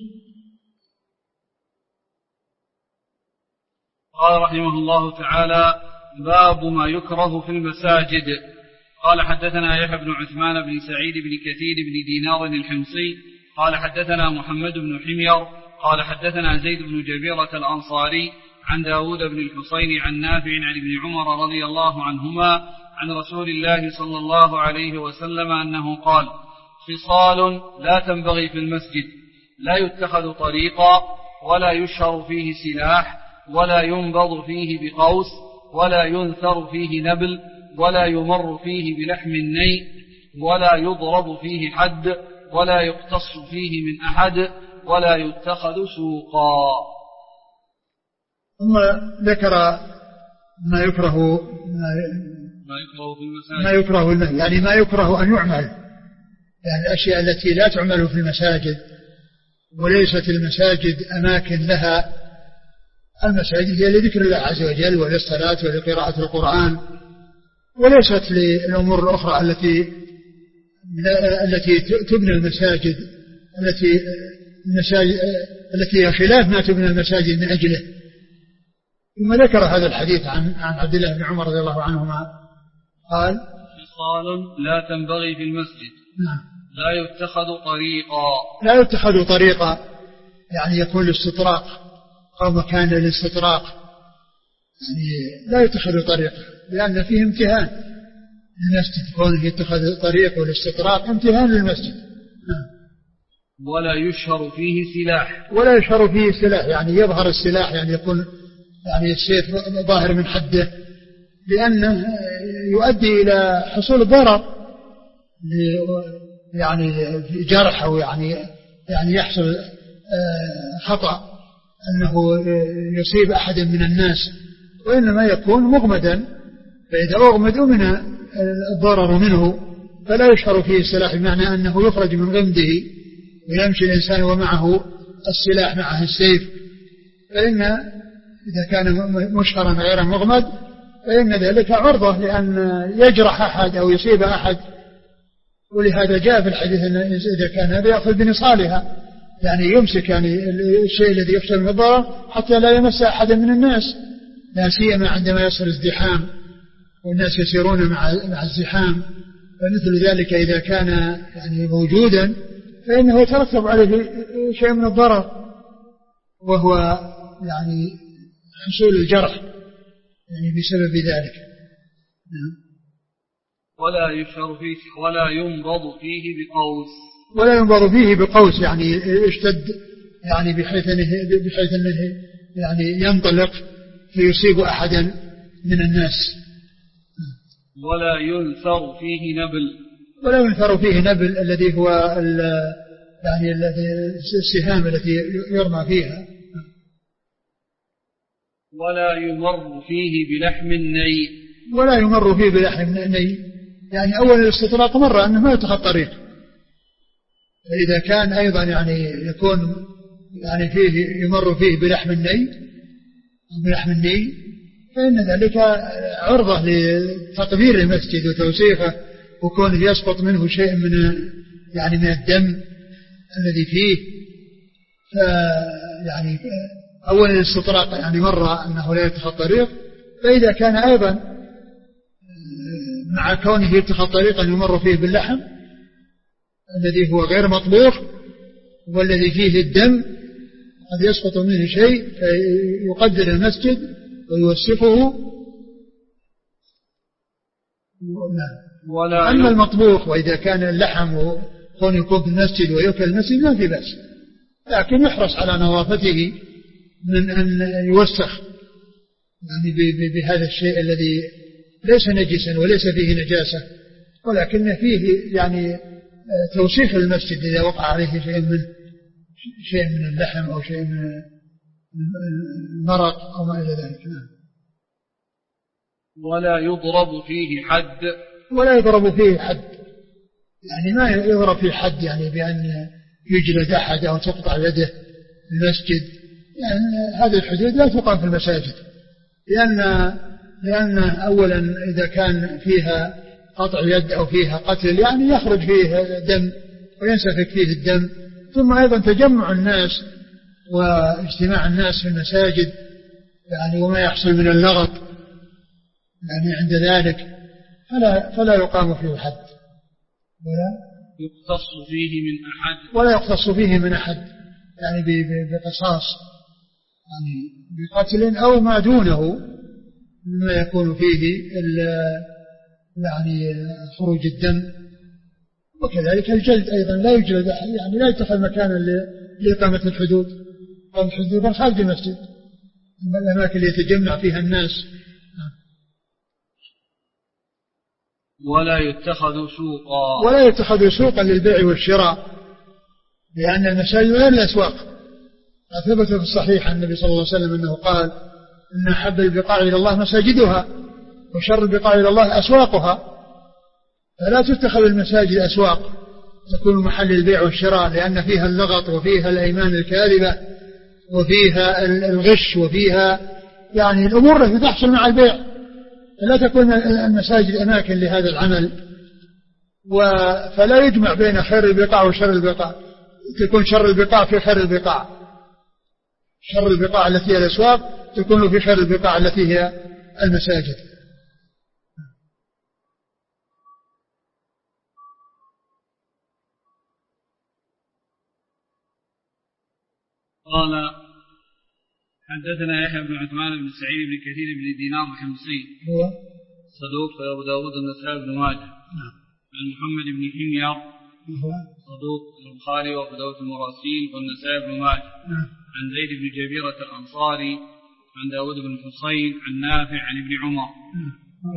قال رحمه الله تعالى: باب ما يكره في المساجد. قال حدثنا يحيى بن عثمان بن سعيد بن كثير بن دينار الحمصي قال حدثنا محمد بن حمير قال حدثنا زيد بن جبيرة الأنصاري عن داود بن الحصين عن نافع عن ابن عمر رضي الله عنهما عن رسول الله صلى الله عليه وسلم أنه قال: خصال لا تنبغي في المسجد: لا يتخذ طريقا ولا يشهر فيه سلاح ولا ينبض فيه بقوس ولا ينثر فيه نبل ولا يمر فيه بلحم الني ولا يضرب فيه حد ولا يقتص فيه من أحد ولا يتخذ سوقا. ثم ذكر ما يكره ما يكره في المساجد ما يكره يعني ما يكره أن يعمل، يعني الأشياء التي لا تعمل في المساجد، وليست المساجد أماكن لها. المساجد هي لذكر الله عز وجل وللصلاة ولقراءة القرآن، وليست للأمور الأخرى التي التي تبنى المساجد التي المساجد التي هي خلاف ما تبنى المساجد من أجله. ثم ذكر هذا الحديث عن عن عبد الله بن عمر رضي الله عنهما قال: خصال لا تنبغي في المسجد. نعم. لا يتخذ طريقا. لا يتخذ طريقا يعني يكون الاستطراق أو مكان للاستطراق، يعني لا يتخذ طريقا لأن فيه امتهان المسجد، كونه يتخذ طريق والاستطراق امتهان للمسجد. نعم. ولا يشهر فيه سلاح. ولا يشهر فيه سلاح يعني يظهر السلاح، يعني يكون يعني السيف ظاهر من حده، لأنه يؤدي إلى حصول ضرر يعني جرح أو يعني يعني يحصل خطأ أنه يصيب أحدا من الناس، وإنما يكون مغمدا، فإذا أغمد من الضرر منه فلا يشهر فيه السلاح، بمعنى أنه يخرج من غمده ويمشي الإنسان ومعه السلاح معه السيف. فإن إذا كان مشهرا غير مغمد فإن ذلك عرضة لأن يجرح أحد أو يصيب أحد، ولهذا جاء في الحديث أن إذا كان هذا يأخذ بنصالها، يعني يمسك يعني الشيء الذي يحصل من الضرر حتى لا يمس أحدا من الناس، لا سيما عندما يصل ازدحام والناس يسيرون مع مع الزحام. فمثل ذلك إذا كان يعني موجودا فإنه يترتب عليه شيء من الضرر، وهو يعني حصول الجرح يعني بسبب ذلك. ولا يشهر فيه ولا ينبض فيه بقوس. ولا ينبض فيه بقوس يعني يشتد يعني بحيث انه بحيث انه يعني ينطلق فيصيب احدا من الناس. ولا ينثر فيه نبل. ولا ينثر فيه نبل الذي هو يعني السهام التي يرمى فيها. ولا يمر فيه بلحم الني. ولا يمر فيه بلحم الني يعني أول الاستطراق مرة أنه ما يتخذ طريق، فإذا كان أيضا يعني يكون يعني فيه يمر فيه بلحم الني بلحم الني فإن ذلك عرضة لتطبير المسجد وتوسيخه، وكونه يسقط منه شيء من يعني من الدم الذي فيه. فيعني أول الاستطراق يعني مرة أنه لا يتخذ طريق، فإذا كان أيضا مع كونه يتخذ طريقا يمر فيه باللحم الذي هو غير مطبوخ والذي فيه الدم قد يسقط منه شيء فيقدر المسجد ويوسخه. ولا أما المطبوخ وإذا كان اللحم كون يكون في المسجد ويأكل المسجد ما في بأس، لكن يحرص على نظافته من أن يوسخ يعني بهذا الشيء الذي ليس نجسا وليس فيه نجاسة، ولكن فيه يعني توسيخ المسجد إذا وقع عليه شيء من شيء من اللحم أو شيء من المرق أو ما إلى ذلك. ولا يضرب فيه حد. ولا يضرب فيه حد يعني ما يضرب فيه حد يعني بأن يجلد أحد أو تقطع يده في المسجد، يعني هذه الحدود لا تقام في المساجد، لأن لأن أولا إذا كان فيها قطع يد أو فيها قتل يعني يخرج فيه دم وينسفك فيه الدم، ثم أيضا تجمع الناس واجتماع الناس في المساجد يعني وما يحصل من اللغط يعني عند ذلك فلا, فلا يقام فيه حد ولا يقتص فيه من أحد ولا يقتص فيه من أحد يعني بقصاص يعني بقتل أو ما دونه مما يكون فيه يعني خروج الدم وكذلك الجلد أيضا لا يجلد أحد، يعني لا يتخذ مكانا لإقامة الحدود، قام الحدود خارج المسجد الأماكن اللي يتجمع فيها الناس. ولا يتخذ سوقا ولا يتخذ سوقا للبيع والشراء، لأن المساجد غير الأسواق. ثبت في الصحيح عن النبي صلى الله عليه وسلم أنه قال إن أحب البقاع إلى الله مساجدها وشر البقاع إلى الله أسواقها. فلا تتخذ المساجد أسواق تكون محل البيع والشراء، لأن فيها اللغط وفيها الأيمان الكاذبة وفيها الغش وفيها يعني الأمور التي تحصل مع البيع. فلا تكون المساجد أماكن لهذا العمل، فلا يجمع بين خير البقاع وشر البقاع، تكون شر البقاع في خير البقاع، شر البقاع التي هي الأسواق تكون في خير البقاع التي هي المساجد. قال حدثنا يحيى بن عثمان بن سعيد بن كثير بن دينار الحمصي هو صدوق أبو داود النسائي بن ماجه. نعم. عن محمد بن حمير هو صدوق البخاري وأبو داود المراسيل والنسائي بن ماجه. نعم. عن زيد بن جبيرة الأنصاري عن داود بن حسين عن نافع عن ابن عمر. نعم.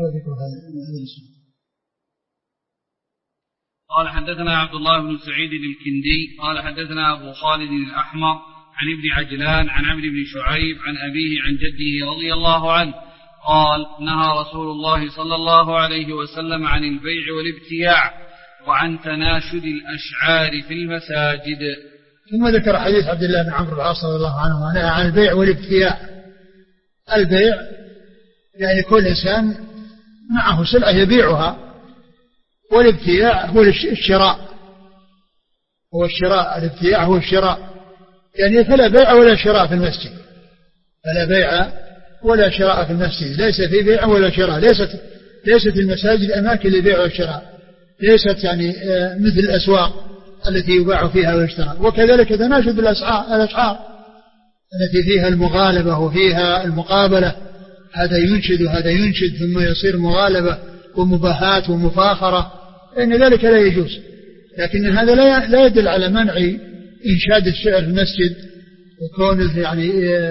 قال حدثنا عبد الله بن سعيد الكندي قال حدثنا أبو خالد الأحمر عن ابن عجلان عن عمرو بن شعيب عن أبيه عن جده رضي الله عنه قال نهى رسول الله صلى الله عليه وسلم عن البيع والابتياع وعن تناشد الأشعار في المساجد. ثم ذكر حديث عبد الله بن عمرو بن العاص رضي الله عنه ونهى عن البيع والابتياع. البيع يعني كل إنسان معه سلعة يبيعها، والابتياع هو الشراء، هو الشراء. الابتياع هو الشراء، يعني فلا بيع ولا شراء في المسجد، فلا بيع ولا شراء في المسجد، ليس في بيع ولا شراء. ليست ليست المساجد أماكن للبيع والشراء، ليست يعني مثل الأسواق التي يباع فيها ويشترى. وكذلك تناشد الأسعار الأسعار التي فيها المغالبة وفيها المقابلة، هذا ينشد وهذا ينشد ثم يصير مغالبة ومباهات ومفاخرة، إن ذلك لا يجوز. لكن هذا لا يدل على منع إنشاد الشعر في المسجد وكونه يعني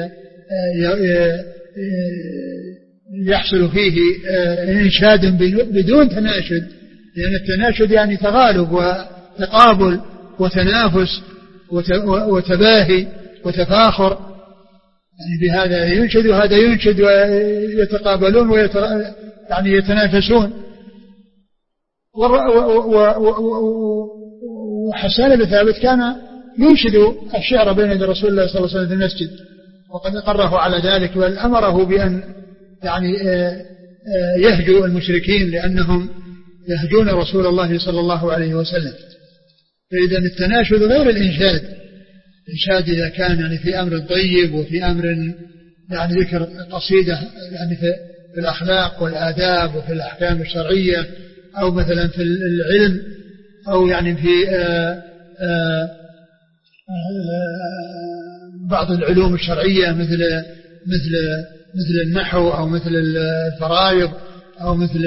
يحصل فيه إنشاد بدون تناشد، لأن التناشد يعني تغالب وتقابل وتنافس وتباهي وتفاخر، يعني بهذا ينشد وهذا ينشد ويتقابلون ويتر... يعني يتنافسون. وحسان بن ثابت كان ينشد الشعر بين يدي رسول الله صلى الله عليه وسلم في المسجد، وقد أقره على ذلك بل أمره بأن يعني يهجوا المشركين لأنهم يهجون رسول الله صلى الله عليه وسلم. فإذا التناشد غير الإنشاد. الإنشاد إذا كان يعني في أمر طيب وفي أمر يعني ذكر قصيدة يعني في الأخلاق والآداب وفي الأحكام الشرعية، أو مثلا في العلم، أو يعني في آآ آآ بعض العلوم الشرعية مثل مثل مثل النحو أو مثل الفرائض أو مثل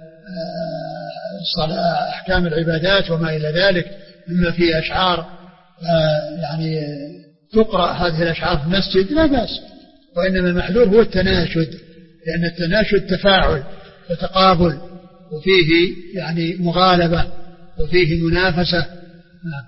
أحكام العبادات وما إلى ذلك، مما في أشعار يعني تقرأ هذه الأشعار في المسجد لا بأس. وإنما المحذور هو التناشد، لأن التناشد تفاعل وتقابل وفيه يعني مغالبة وفيه منافسة. نعم.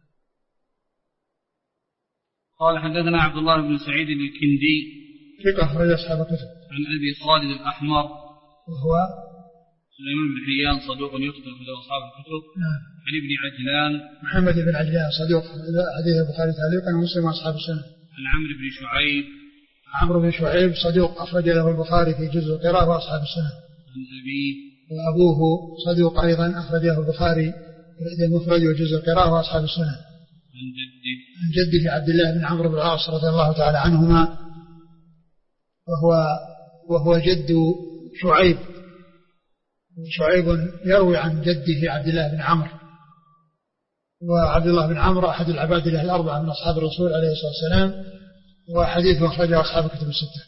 قال حدثنا عبد الله بن سعيد الكندي ثقة أخرج أصحاب الكتب. عن أبي خالد الأحمر وهو سليمان بن حيان صدوق يخطئ في أصحاب الكتب. نعم. عن ابن عجلان محمد بن عجلان صدوق حديث البخاري تعليقا ومسلم وأصحاب السنة. عن عمرو بن شعيب عمرو بن شعيب صدوق أخرج له البخاري في جزء القراءة وأصحاب السنة. عن أبيه وأبوه صدوق أيضا أخرج له البخاري في المفرد وجزء القراءة وأصحاب السنة. عن جده عن جده عبد الله بن عمرو بن العاص رضي الله تعالى عنهما، وهو وهو جد شعيب. شعيب يروي عن جده عبد الله بن عمرو، وعبد الله بن عمرو أحد العباد الله الأربعة من أصحاب الرسول عليه الصلاة والسلام، وحديثه أخرجه أصحاب الكتب الستة.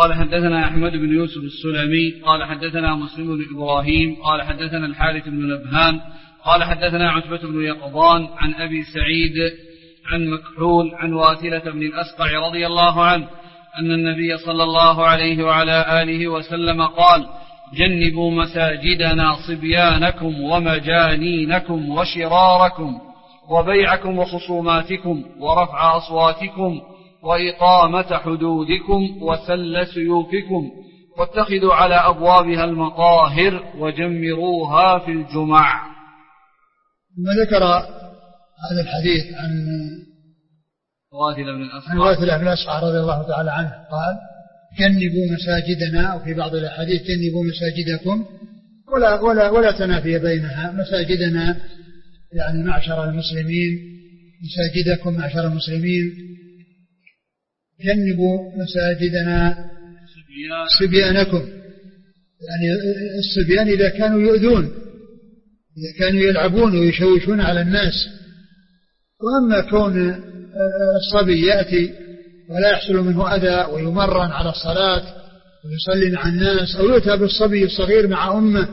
قال حدثنا أحمد بن يوسف السلمي قال حدثنا مسلم بن إبراهيم قال حدثنا الحارث بن نبهان قال حدثنا عتبة بن يقظان عن أبي سعيد عن مكحول عن واثلة بن الأسقع رضي الله عنه أن النبي صلى الله عليه وعلى آله وسلم قال جنبوا مساجدنا صبيانكم ومجانينكم وشراركم وبيعكم وخصوماتكم ورفع أصواتكم وإقامة حدودكم وسل سيوفكم واتخذوا على أبوابها المطاهر وجمروها في الجمع. ثم ذكر هذا الحديث عن واثلة بن الأسقع واثلة بن الأسقع رضي الله تعالى عنه قال جنبوا مساجدنا، وفي بعض الأحاديث جنبوا مساجدكم، ولا ولا ولا تنافي بينها. مساجدنا يعني معشر المسلمين، مساجدكم معشر المسلمين. جنبوا مساجدنا صبيانكم، يعني الصبيان إذا كانوا يؤذون، إذا كانوا يلعبون ويشوشون على الناس. وأما كون الصبي يأتي ولا يحصل منه أذى ويمرن على الصلاة ويصلي مع الناس، أو يؤتى بالصبي الصغير مع أمه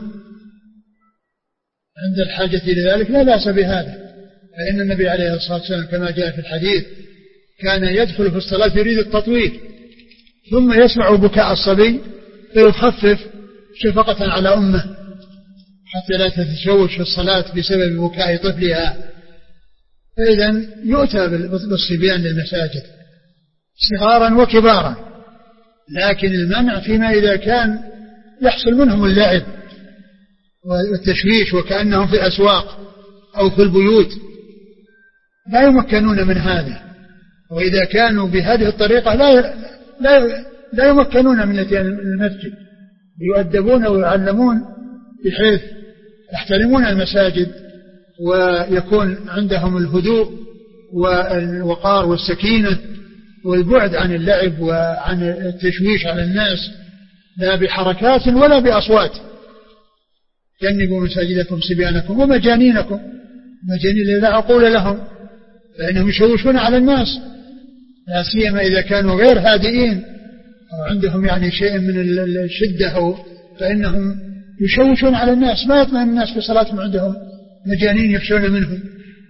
عند الحاجة إلى ذلك، لا بأس بهذا. فإن النبي عليه الصلاة والسلام كما جاء في الحديث كان يدخل في الصلاة يريد التطويل، ثم يسمع بكاء الصبي فيخفف شفقة على أمه حتى لا تتشوش في الصلاة بسبب بكاء طفلها. فإذا يؤتى بالصبيان للمساجد صغارا وكبارا، لكن المنع فيما إذا كان يحصل منهم اللعب والتشويش وكأنهم في الأسواق أو في البيوت، لا يمكنون من هذا. وإذا كانوا بهذه الطريقة لا لا لا يمكنون من الاتيان المسجد، يؤدبون ويعلمون بحيث يحترمون المساجد ويكون عندهم الهدوء والوقار والسكينة والبعد عن اللعب وعن التشويش على الناس، لا بحركات ولا بأصوات. جنبوا مساجدكم صبيانكم ومجانينكم، مجانين لا عقول لهم، فإنهم يشوشون على الناس، لا سيما إذا كانوا غير هادئين أو عندهم يعني شيء من الشدة، أو فإنهم يشوشون على الناس، ما يطمئن الناس في صلاتهم، عندهم مجانين يخشون منهم.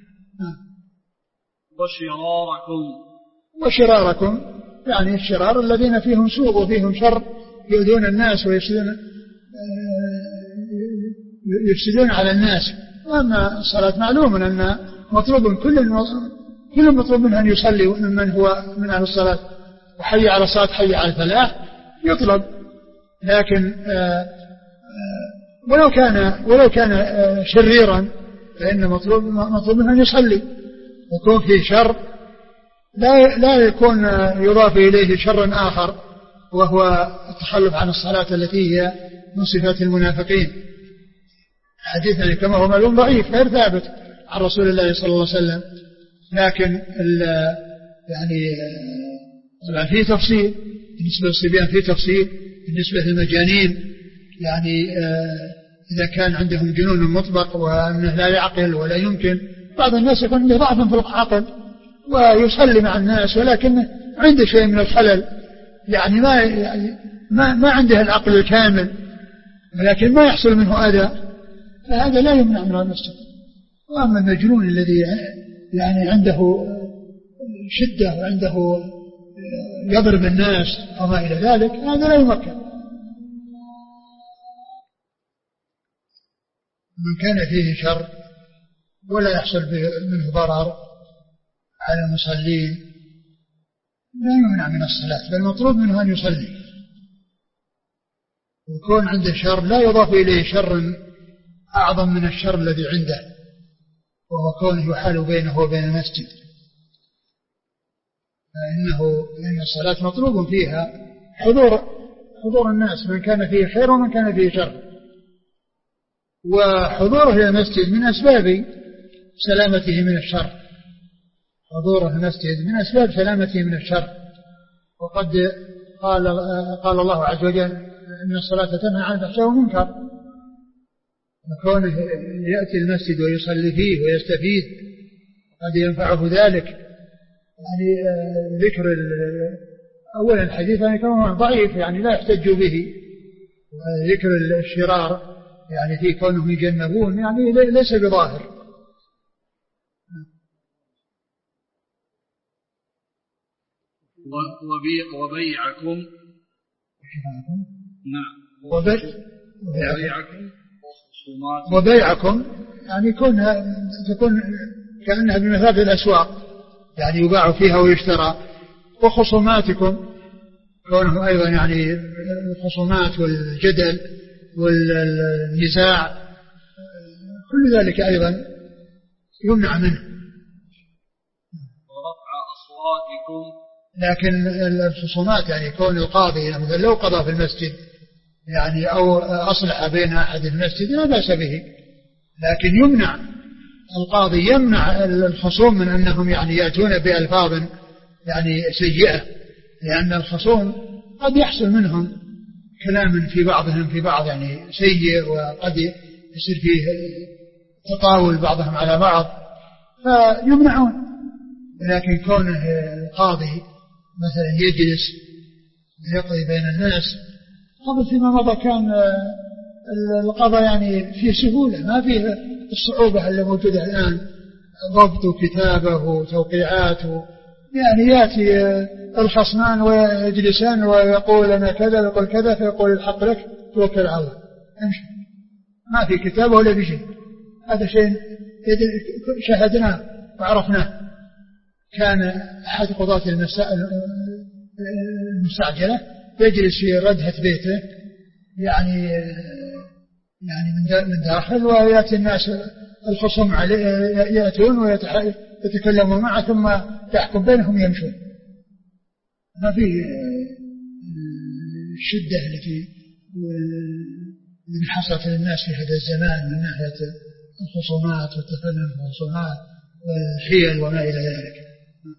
وشراركم وشراركم يعني الشرار الذين فيهم سوء وفيهم شر، يؤذون الناس ويفسدون يفسدون على الناس. وأما الصلاة معلوم أن مطلوب كل كل مطلوب منه أن يصلي من هو من أهل الصلاة، وحي على الصلاة حي على الفلاح يطلب، لكن ولو كان ولو كان شريرا فإن مطلوب مطلوب منه أن يصلي. يكون فيه شر لا لا يكون يضاف إليه شر آخر وهو التخلف عن الصلاة التي هي من صفات المنافقين. حديثنا كما هو معلوم ضعيف غير ثابت عن رسول الله صلى الله عليه وسلم، لكن يعني في تفصيل بالنسبة للصبيان، في تفصيل بالنسبة للمجانين، يعني إذا كان عندهم جنون مطلق وأنه لا يعقل ولا يمكن. بعض الناس يكون عنده ضعف في العقل ويصلي مع الناس ولكن عنده شيء من الخلل، يعني ما يعني ما, ما عنده العقل الكامل ولكن ما يحصل منه أذى، فهذا لا يمنع من المسجد. وأما المجنون الذي يعني عنده شدة وعنده يضرب الناس وما إلى ذلك هذا لا يمكن. من كان فيه شر ولا يحصل منه ضرر على المصلين لا يمنع من الصلاة، بل مطلوب منه أن يصلي. ويكون عنده شر لا يضاف إليه شر أعظم من الشر الذي عنده، وهو كونه يحال بينه وبين المسجد، فإنه إن الصلاة مطلوب فيها حضور حضور الناس، من كان فيه خير ومن كان فيه شر. وحضوره إلى المسجد من أسباب سلامته من الشر، حضوره المسجد من أسباب سلامته من الشر. وقد قال قال الله عز وجل إن الصلاة تنهى عن الفحشاء والمنكر، وكونه يأتي المسجد ويصلي فيه ويستفيد قد ينفعه ذلك، يعني ذكر أولا الحديث يعني كونه ضعيف يعني لا يحتج به، وذكر الشرار يعني في كونهم يجنبون يعني ليس بظاهر. وبيعكم نعم وبيعكم وبيعكم يعني يكون تكون كأنها بمثابة الأسواق يعني يباع فيها ويشترى. وخصوماتكم كونه أيضا يعني الخصومات والجدل والنزاع كل ذلك أيضا يمنع منه. ورفع أصواتكم لكن الخصومات يعني كون القاضي يعني مثلا لو قضى في المسجد يعني أو أصلح بين أحد المسجد لا بأس به، لكن يمنع القاضي يمنع الخصوم من أنهم يعني يأتون بألفاظ يعني سيئة، لأن الخصوم قد يحصل منهم كلام في بعضهم في بعض يعني سيء، وقد يصير فيه تطاول بعضهم على بعض فيمنعون. لكن كونه القاضي مثلا يجلس يقضي بين الناس، قبل فيما مضى كان القضاء يعني فيه سهولة ما فيه الصعوبة اللي موجودة الآن، ضبط وكتابة وتوقيعات و... يعني يأتي الخصمان ويجلسان ويقول أنا كذا ويقول كذا فيقول الحق لك توكل على الله امشي، ما في كتابة ولا في شيء. هذا شيء شاهدناه وعرفناه. كان أحد قضاة المستعجلة يجلس في ردهة بيته يعني يعني من داخل، ويأتي الناس الخصوم عليه يأتون ويتكلمون معه ثم يحكم بينهم يمشون. ما في الشدة التي اللي حصلت للناس في هذا الزمان من ناحية الخصومات والتفنن في الخصومات والحيل وما إلى ذلك.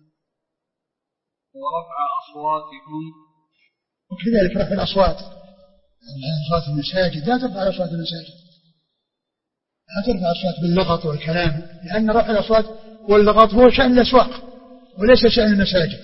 ورفع أصواتكم وكذلك رفع الأصوات، أصوات المساجد لا ترفع أصوات المساجد، لا ترفع أصوات باللغط والكلام، لأن رفع الأصوات واللغط هو شأن الأسواق وليس شأن المساجد.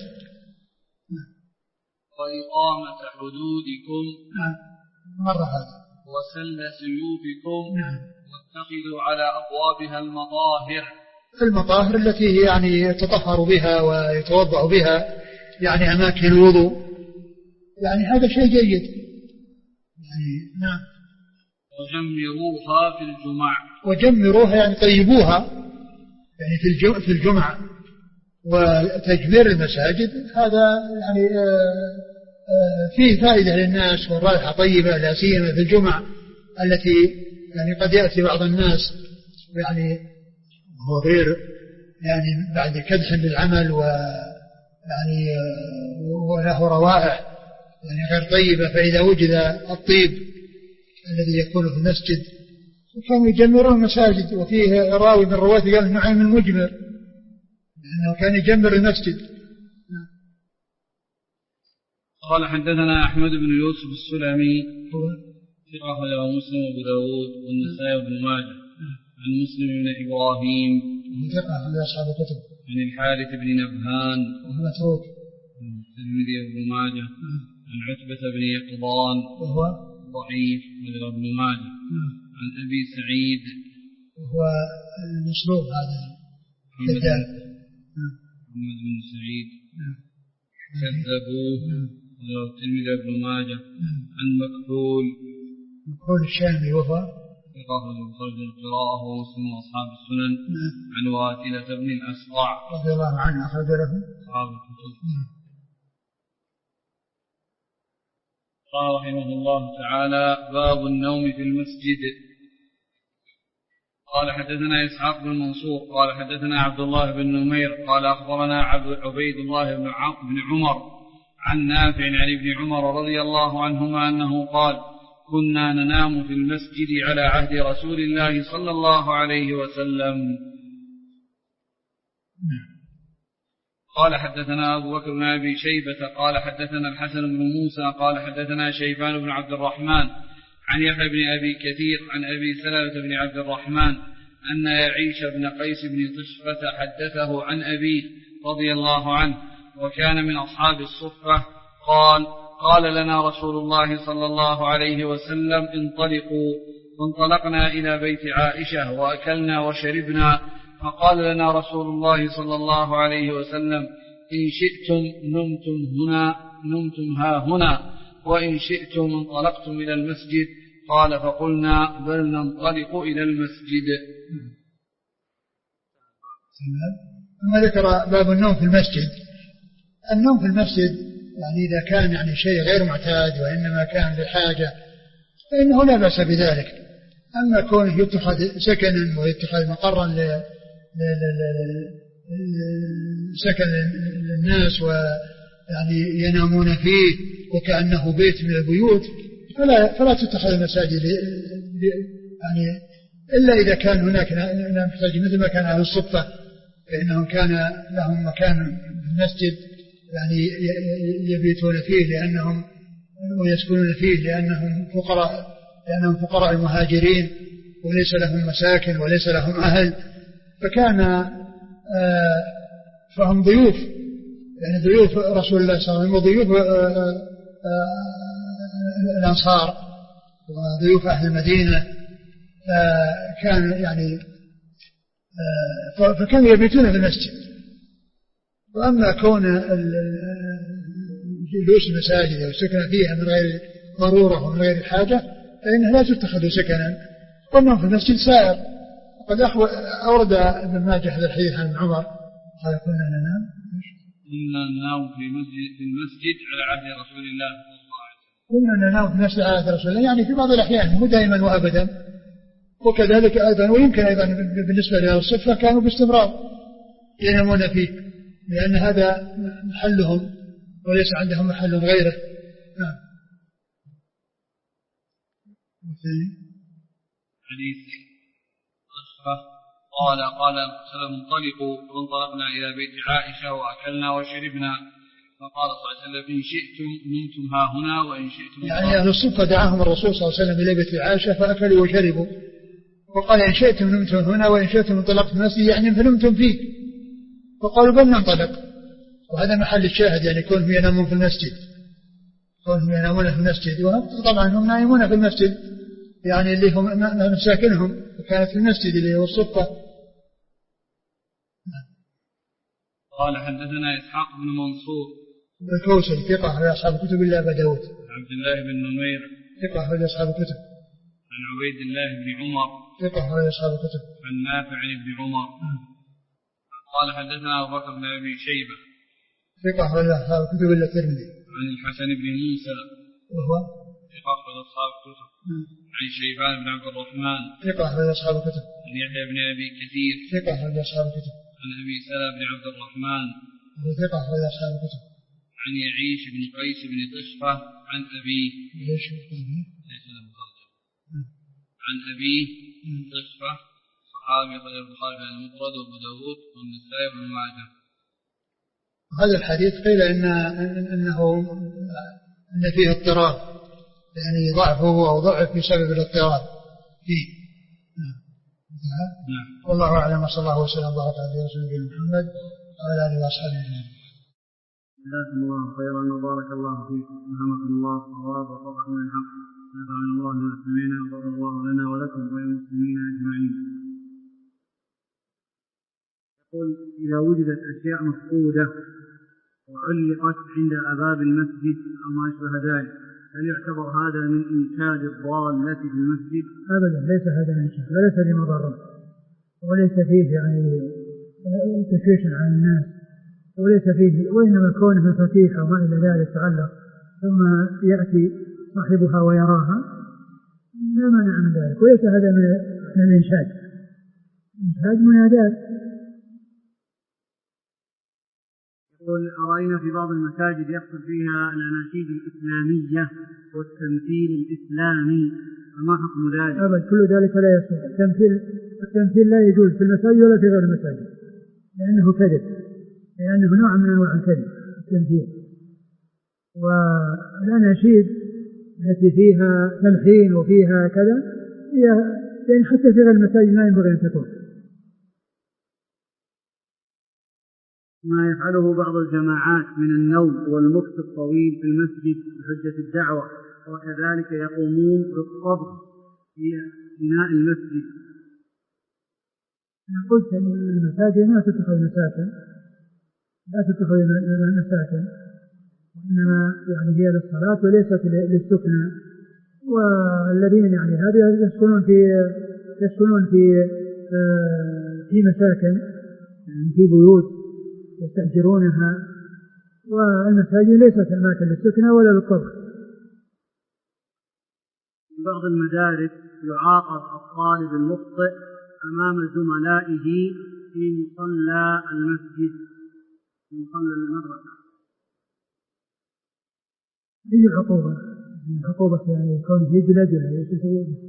وإقامة حدودكم مرة هذا وسل سيوفكم نعم. واتخذوا على أبوابها المطاهر، المطاهر التي هي يعني يتطهر بها ويتوضأ بها يعني أماكن الوضوء، يعني هذا شيء جيد يعني نعم. وجمروها في الجمع وجمروها يعني طيبوها يعني في الجمع, في الجمع. وتجمير المساجد هذا يعني فيه فائدة للناس والرائحة طيبة لا سيما في الجمع التي يعني قد يأتي بعض الناس يعني هو غير يعني بعد كدح للعمل ويعني وله روائح يعني غير طيبة، فإذا وجد الطيب الذي يكون في المسجد كانوا يجمرون المساجد. وفيه راوي من رواة قال نعيم المجمر لأنه كان يجمر المسجد. قال حدثنا أحمد بن يوسف السلمي ثقة له مسلم وأبو داود والنسائي وابن ماجه عن مسلم بن إبراهيم ثقة لأصحاب الكتب عن الحارث بن نبهان وهو متروك الترمذي وابن ماجه عن عتبة بن يقظان وهو ضعيف وله ابن ماجه عن أبي سعيد وهو المصلوب هذا محمد محمد بن سعيد كذبوه وله الترمذي وابن ماجه عن مكحول مكحول الشامي وهو ثقة له خرج القراءة ومسلم وأصحاب السنن عن واتلة بن الأسقع رضي الله عنه أخرج له أصحاب الكتب. قال رحمه الله تعالى باب النوم في المسجد. قال حدثنا إسحاق بن منصور قال حدثنا عبد الله بن نمير قال أخبرنا عبيد الله بن عمر عن نافع عن ابن عمر رضي الله عنهما أنه قال كنا ننام في المسجد على عهد رسول الله صلى الله عليه وسلم. قال حدثنا أبو بكر بن أبي شيبة قال حدثنا الحسن بن موسى قال حدثنا شيبان بن عبد الرحمن عن يحيى بن أبي كثير عن أبي سلمة بن عبد الرحمن أن يعيش بن قيس بن طشفة حدثه عن أبيه رضي الله عنه وكان من أصحاب الصفة قال قال لنا رسول الله صلى الله عليه وسلم انطلقوا، فانطلقنا إلى بيت عائشة وأكلنا وشربنا، فقال لنا رسول الله صلى الله عليه وسلم إن شئتم نمتم هنا نمتم ها هنا، وإن شئتم انطلقتم إلى المسجد. قال فقلنا بل ننطلق إلى المسجد. ثم ذكر باب النوم في المسجد. النوم في المسجد يعني إذا كان يعني شيء غير معتاد وإنما كان لحاجة فإنه لا بأس بذلك. أما كونه يتخذ سكنا ويتخذ مقرا سكن للناس ويعني ينامون فيه وكأنه بيت من البيوت فلا, فلا تتخذ المساجد يعني إلا إذا كان هناك محتاج مثل ما كان أهل الصفة فإنهم كان لهم مكان في المسجد يعني يبيتون فيه لأنهم ويسكنون فيه لأنهم فقراء لأنهم فقراء المهاجرين وليس لهم مساكن وليس لهم أهل فكان آه فهم ضيوف يعني ضيوف رسول الله صلى الله عليه وسلم وضيوف آه آه الأنصار وضيوف أهل المدينة فكان يعني آه فكانوا يبيتون في المسجد. وأما كون جلوس المساجد أو سكن فيها من غير ضرورة ومن غير حاجة فإنها لا تتخذ سكنا. والنوم في المسجد سائر. وقد أورد ابن ماجه هذا الحديث عن عمر قال كنا ننام كنا ننام في مسجد في المسجد على عهد رسول الله صلى الله عليه وسلم. كنا ننام في المسجد على عهد رسول الله يعني في بعض الأحيان مو دائما وأبدا. وكذلك أيضا ويمكن أيضا بالنسبة لأهل الصفة كانوا باستمرار ينامون فيه لأن هذا محلهم وليس عندهم محل غيره. نعم. حديث قصة قال قال سلام انطلقوا فانطلقنا إلى بيت عائشة وأكلنا وشربنا فقال صلى الله عليه وسلم إن شئتم نمتم ها هنا وإن شئتم يعني أهل الصفة دعاهم الرسول صلى الله عليه وسلم إلى بيت عائشة فأكلوا وشربوا وقال إن شئتم نمتم هنا وإن شئتم انطلقتم في المسجد يعني فنمتم فيه فقالوا بل ننطلق. وهذا محل الشاهد يعني كونهم ينامون في المسجد كونهم ينامون في المسجد وطبعا هم نائمون في المسجد يعني اللي هم مساكنهم وكانت في المسجد اللي هو الصفة. قال حدثنا إسحاق بن منصور الكوسري ثقة على أصحاب الكتب إلا أبا داود. عبد الله بن نمير ثقة على أصحاب الكتب. عن عبيد الله بن عمر ثقة على أصحاب الكتب. عن نافع عن ابن عمر. قال حدثنا أبو بكر بن أبي شيبة ثقة على أصحاب الكتب إلا الترمذي. عن الحسن بن موسى وهو ثقة على أصحاب الكتب. عن شيبان بن عبد الرحمن ثقة على أصحاب الكتب. عن يحيى بن أبي كثير ثقة على أصحاب الكتب. عن أبي سلمة بن عبد الرحمن وهو ثقة على أصحاب الكتب. عن يعيش بن قيس بن طشفة عن أبيه ليش ليس له ترجمة عن أبيه طشفة صحابي قال البخاري في المفرد وأبو داود والنسائي بن ماجه. هذا الحديث قيل إن إنه إن فيه اضطراب يعني ضعفه أو ضعف بسبب الاضطراب فيه. نعم. والله أعلم وصلى الله وسلم وبارك على رسوله محمد وعلى آله وأصحابه أجمعين. جزاكم الله خيرا وبارك الله فيكم ورحمكم الله وصواب وفقنا الحق نفعنا الله والمسلمين وغفر الله لنا ولكم وللمسلمين أجمعين. يقول إذا وجدت أشياء مفقودة وعلقت عند أبواب المسجد أو ما أشبه ذلك هل يعتبر هذا من إنشاد الضالة في المسجد؟ أبدا ليس هذا من إنشاد وليس لمضرة وليس فيه يعني تشويش عن الناس وليس فيه وإنما كونه مفاتيح أو ما إلى ذلك تعلق ثم يأتي صاحبها ويراها لا مانع من ذلك وليس هذا من الإنشاد. إنشاد منادات. يقول أرأينا في بعض المساجد يحصل فيها الأناشيد الإسلامية والتمثيل الإسلامي فما حكم ذلك؟ أبدا كل ذلك لا يصح. التمثيل التمثيل لا يجوز في المساجد ولا في غير المساجد لأنه كذب لأنه نوع من أنواع الكذب التمثيل. والأناشيد التي فيها تلحين وفيها كذا هي يعني حتى في غير المساجد لا ينبغي أن تكون. ما يفعله بعض الجماعات من النوم والمكث الطويل في المسجد بحجة الدعوة، وكذلك يقومون بالطبخ في بناء المسجد. أنا قلت أن المساجد ما تتخذ مساكن، لا تتخذ مساكن، وإنما يعني هي للصلاة وليست للسكنى. والذين يعني هذه يسكنون في يسكنون في في مساكن، يعني في بيوت يستأجرونها، والمساجد ليست أماكن للسكنى ولا للطبخ. في بعض المدارس يعاقب الطالب المخطئ أمام زملائه في مصلى المسجد، في مصلى المدرسة. هي عقوبة، عقوبة يعني يكون في بلادنا ايش يسوون؟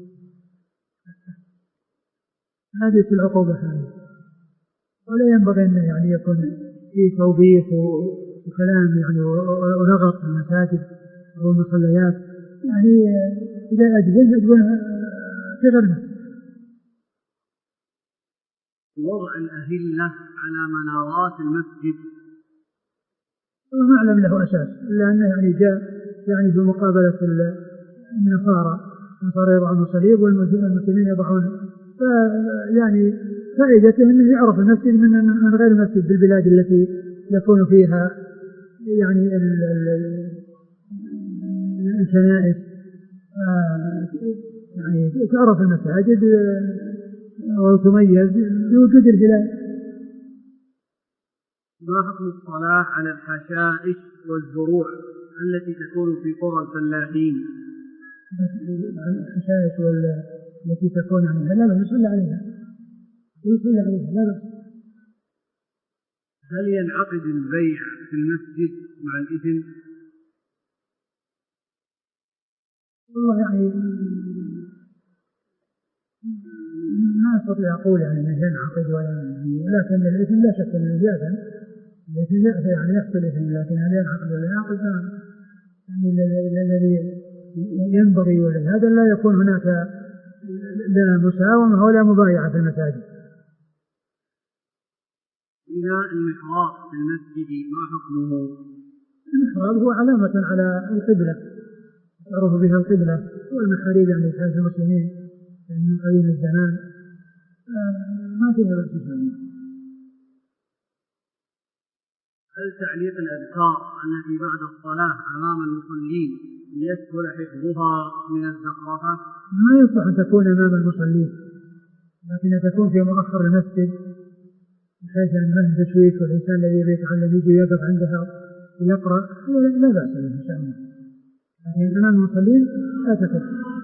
هذه العقوبة هذه، ولا ينبغي أن يعني يكون في توبيخ وكلام يعني ونغط في المساجد أو المصليات. يعني إذا أجبن أجبن في غير المسجد. وضع الأهلة على منارات المسجد ما أعلم له أساس، لأنه يعني جاء يعني في مقابلة النصارى، النصارى يضعون الصليب والمسلمين يضعون، يعني فائدته أنه يعرف المسجد من غير المسجد بالبلاد التي يكون فيها يعني الكنائس، يعني تعرف المساجد وتميز بوجود الهلال. ما حكم الصلاة على الحشائش والزروع التي تكون في قرى الفلاحين؟ الحشائش التي تكون يعني لا لا يصلى عليها يصلى عليها لا لا. هل ينعقد البيع في المسجد مع الإذن؟ والله يعني ما أستطيع أقول يعني أنه ينعقد ولا يعني، ولكن الإذن لا شك أنه يأذن، الإذن يعني يحصل الإذن، لكن هل ينعقد ولا ينعقد يعني الذي ينبغي ولهذا لا يكون هناك لا مساومة ولا مبايعة في المساجد. بناء المحراب في المسجد ما حكمه؟ المحراب هو علامة على القبلة، تعرف بها القبلة، والمحاريب يعني كانت المسلمين من قديم الزمان ما فيها بأس شيء. هل تعليق الأذكار التي بعد الصلاة أمام المصلين ليسهل حفظها من الزخرفة؟ ما يصح أن تكون أمام المصلين، لكن تكون في مؤخر المسجد بحيث أن ما في تشويش، والإنسان الذي يتعلم يجي يقف عندها ويقرأ لا بأس به إن شاء الله، لكن أمام المصلين لا تكون.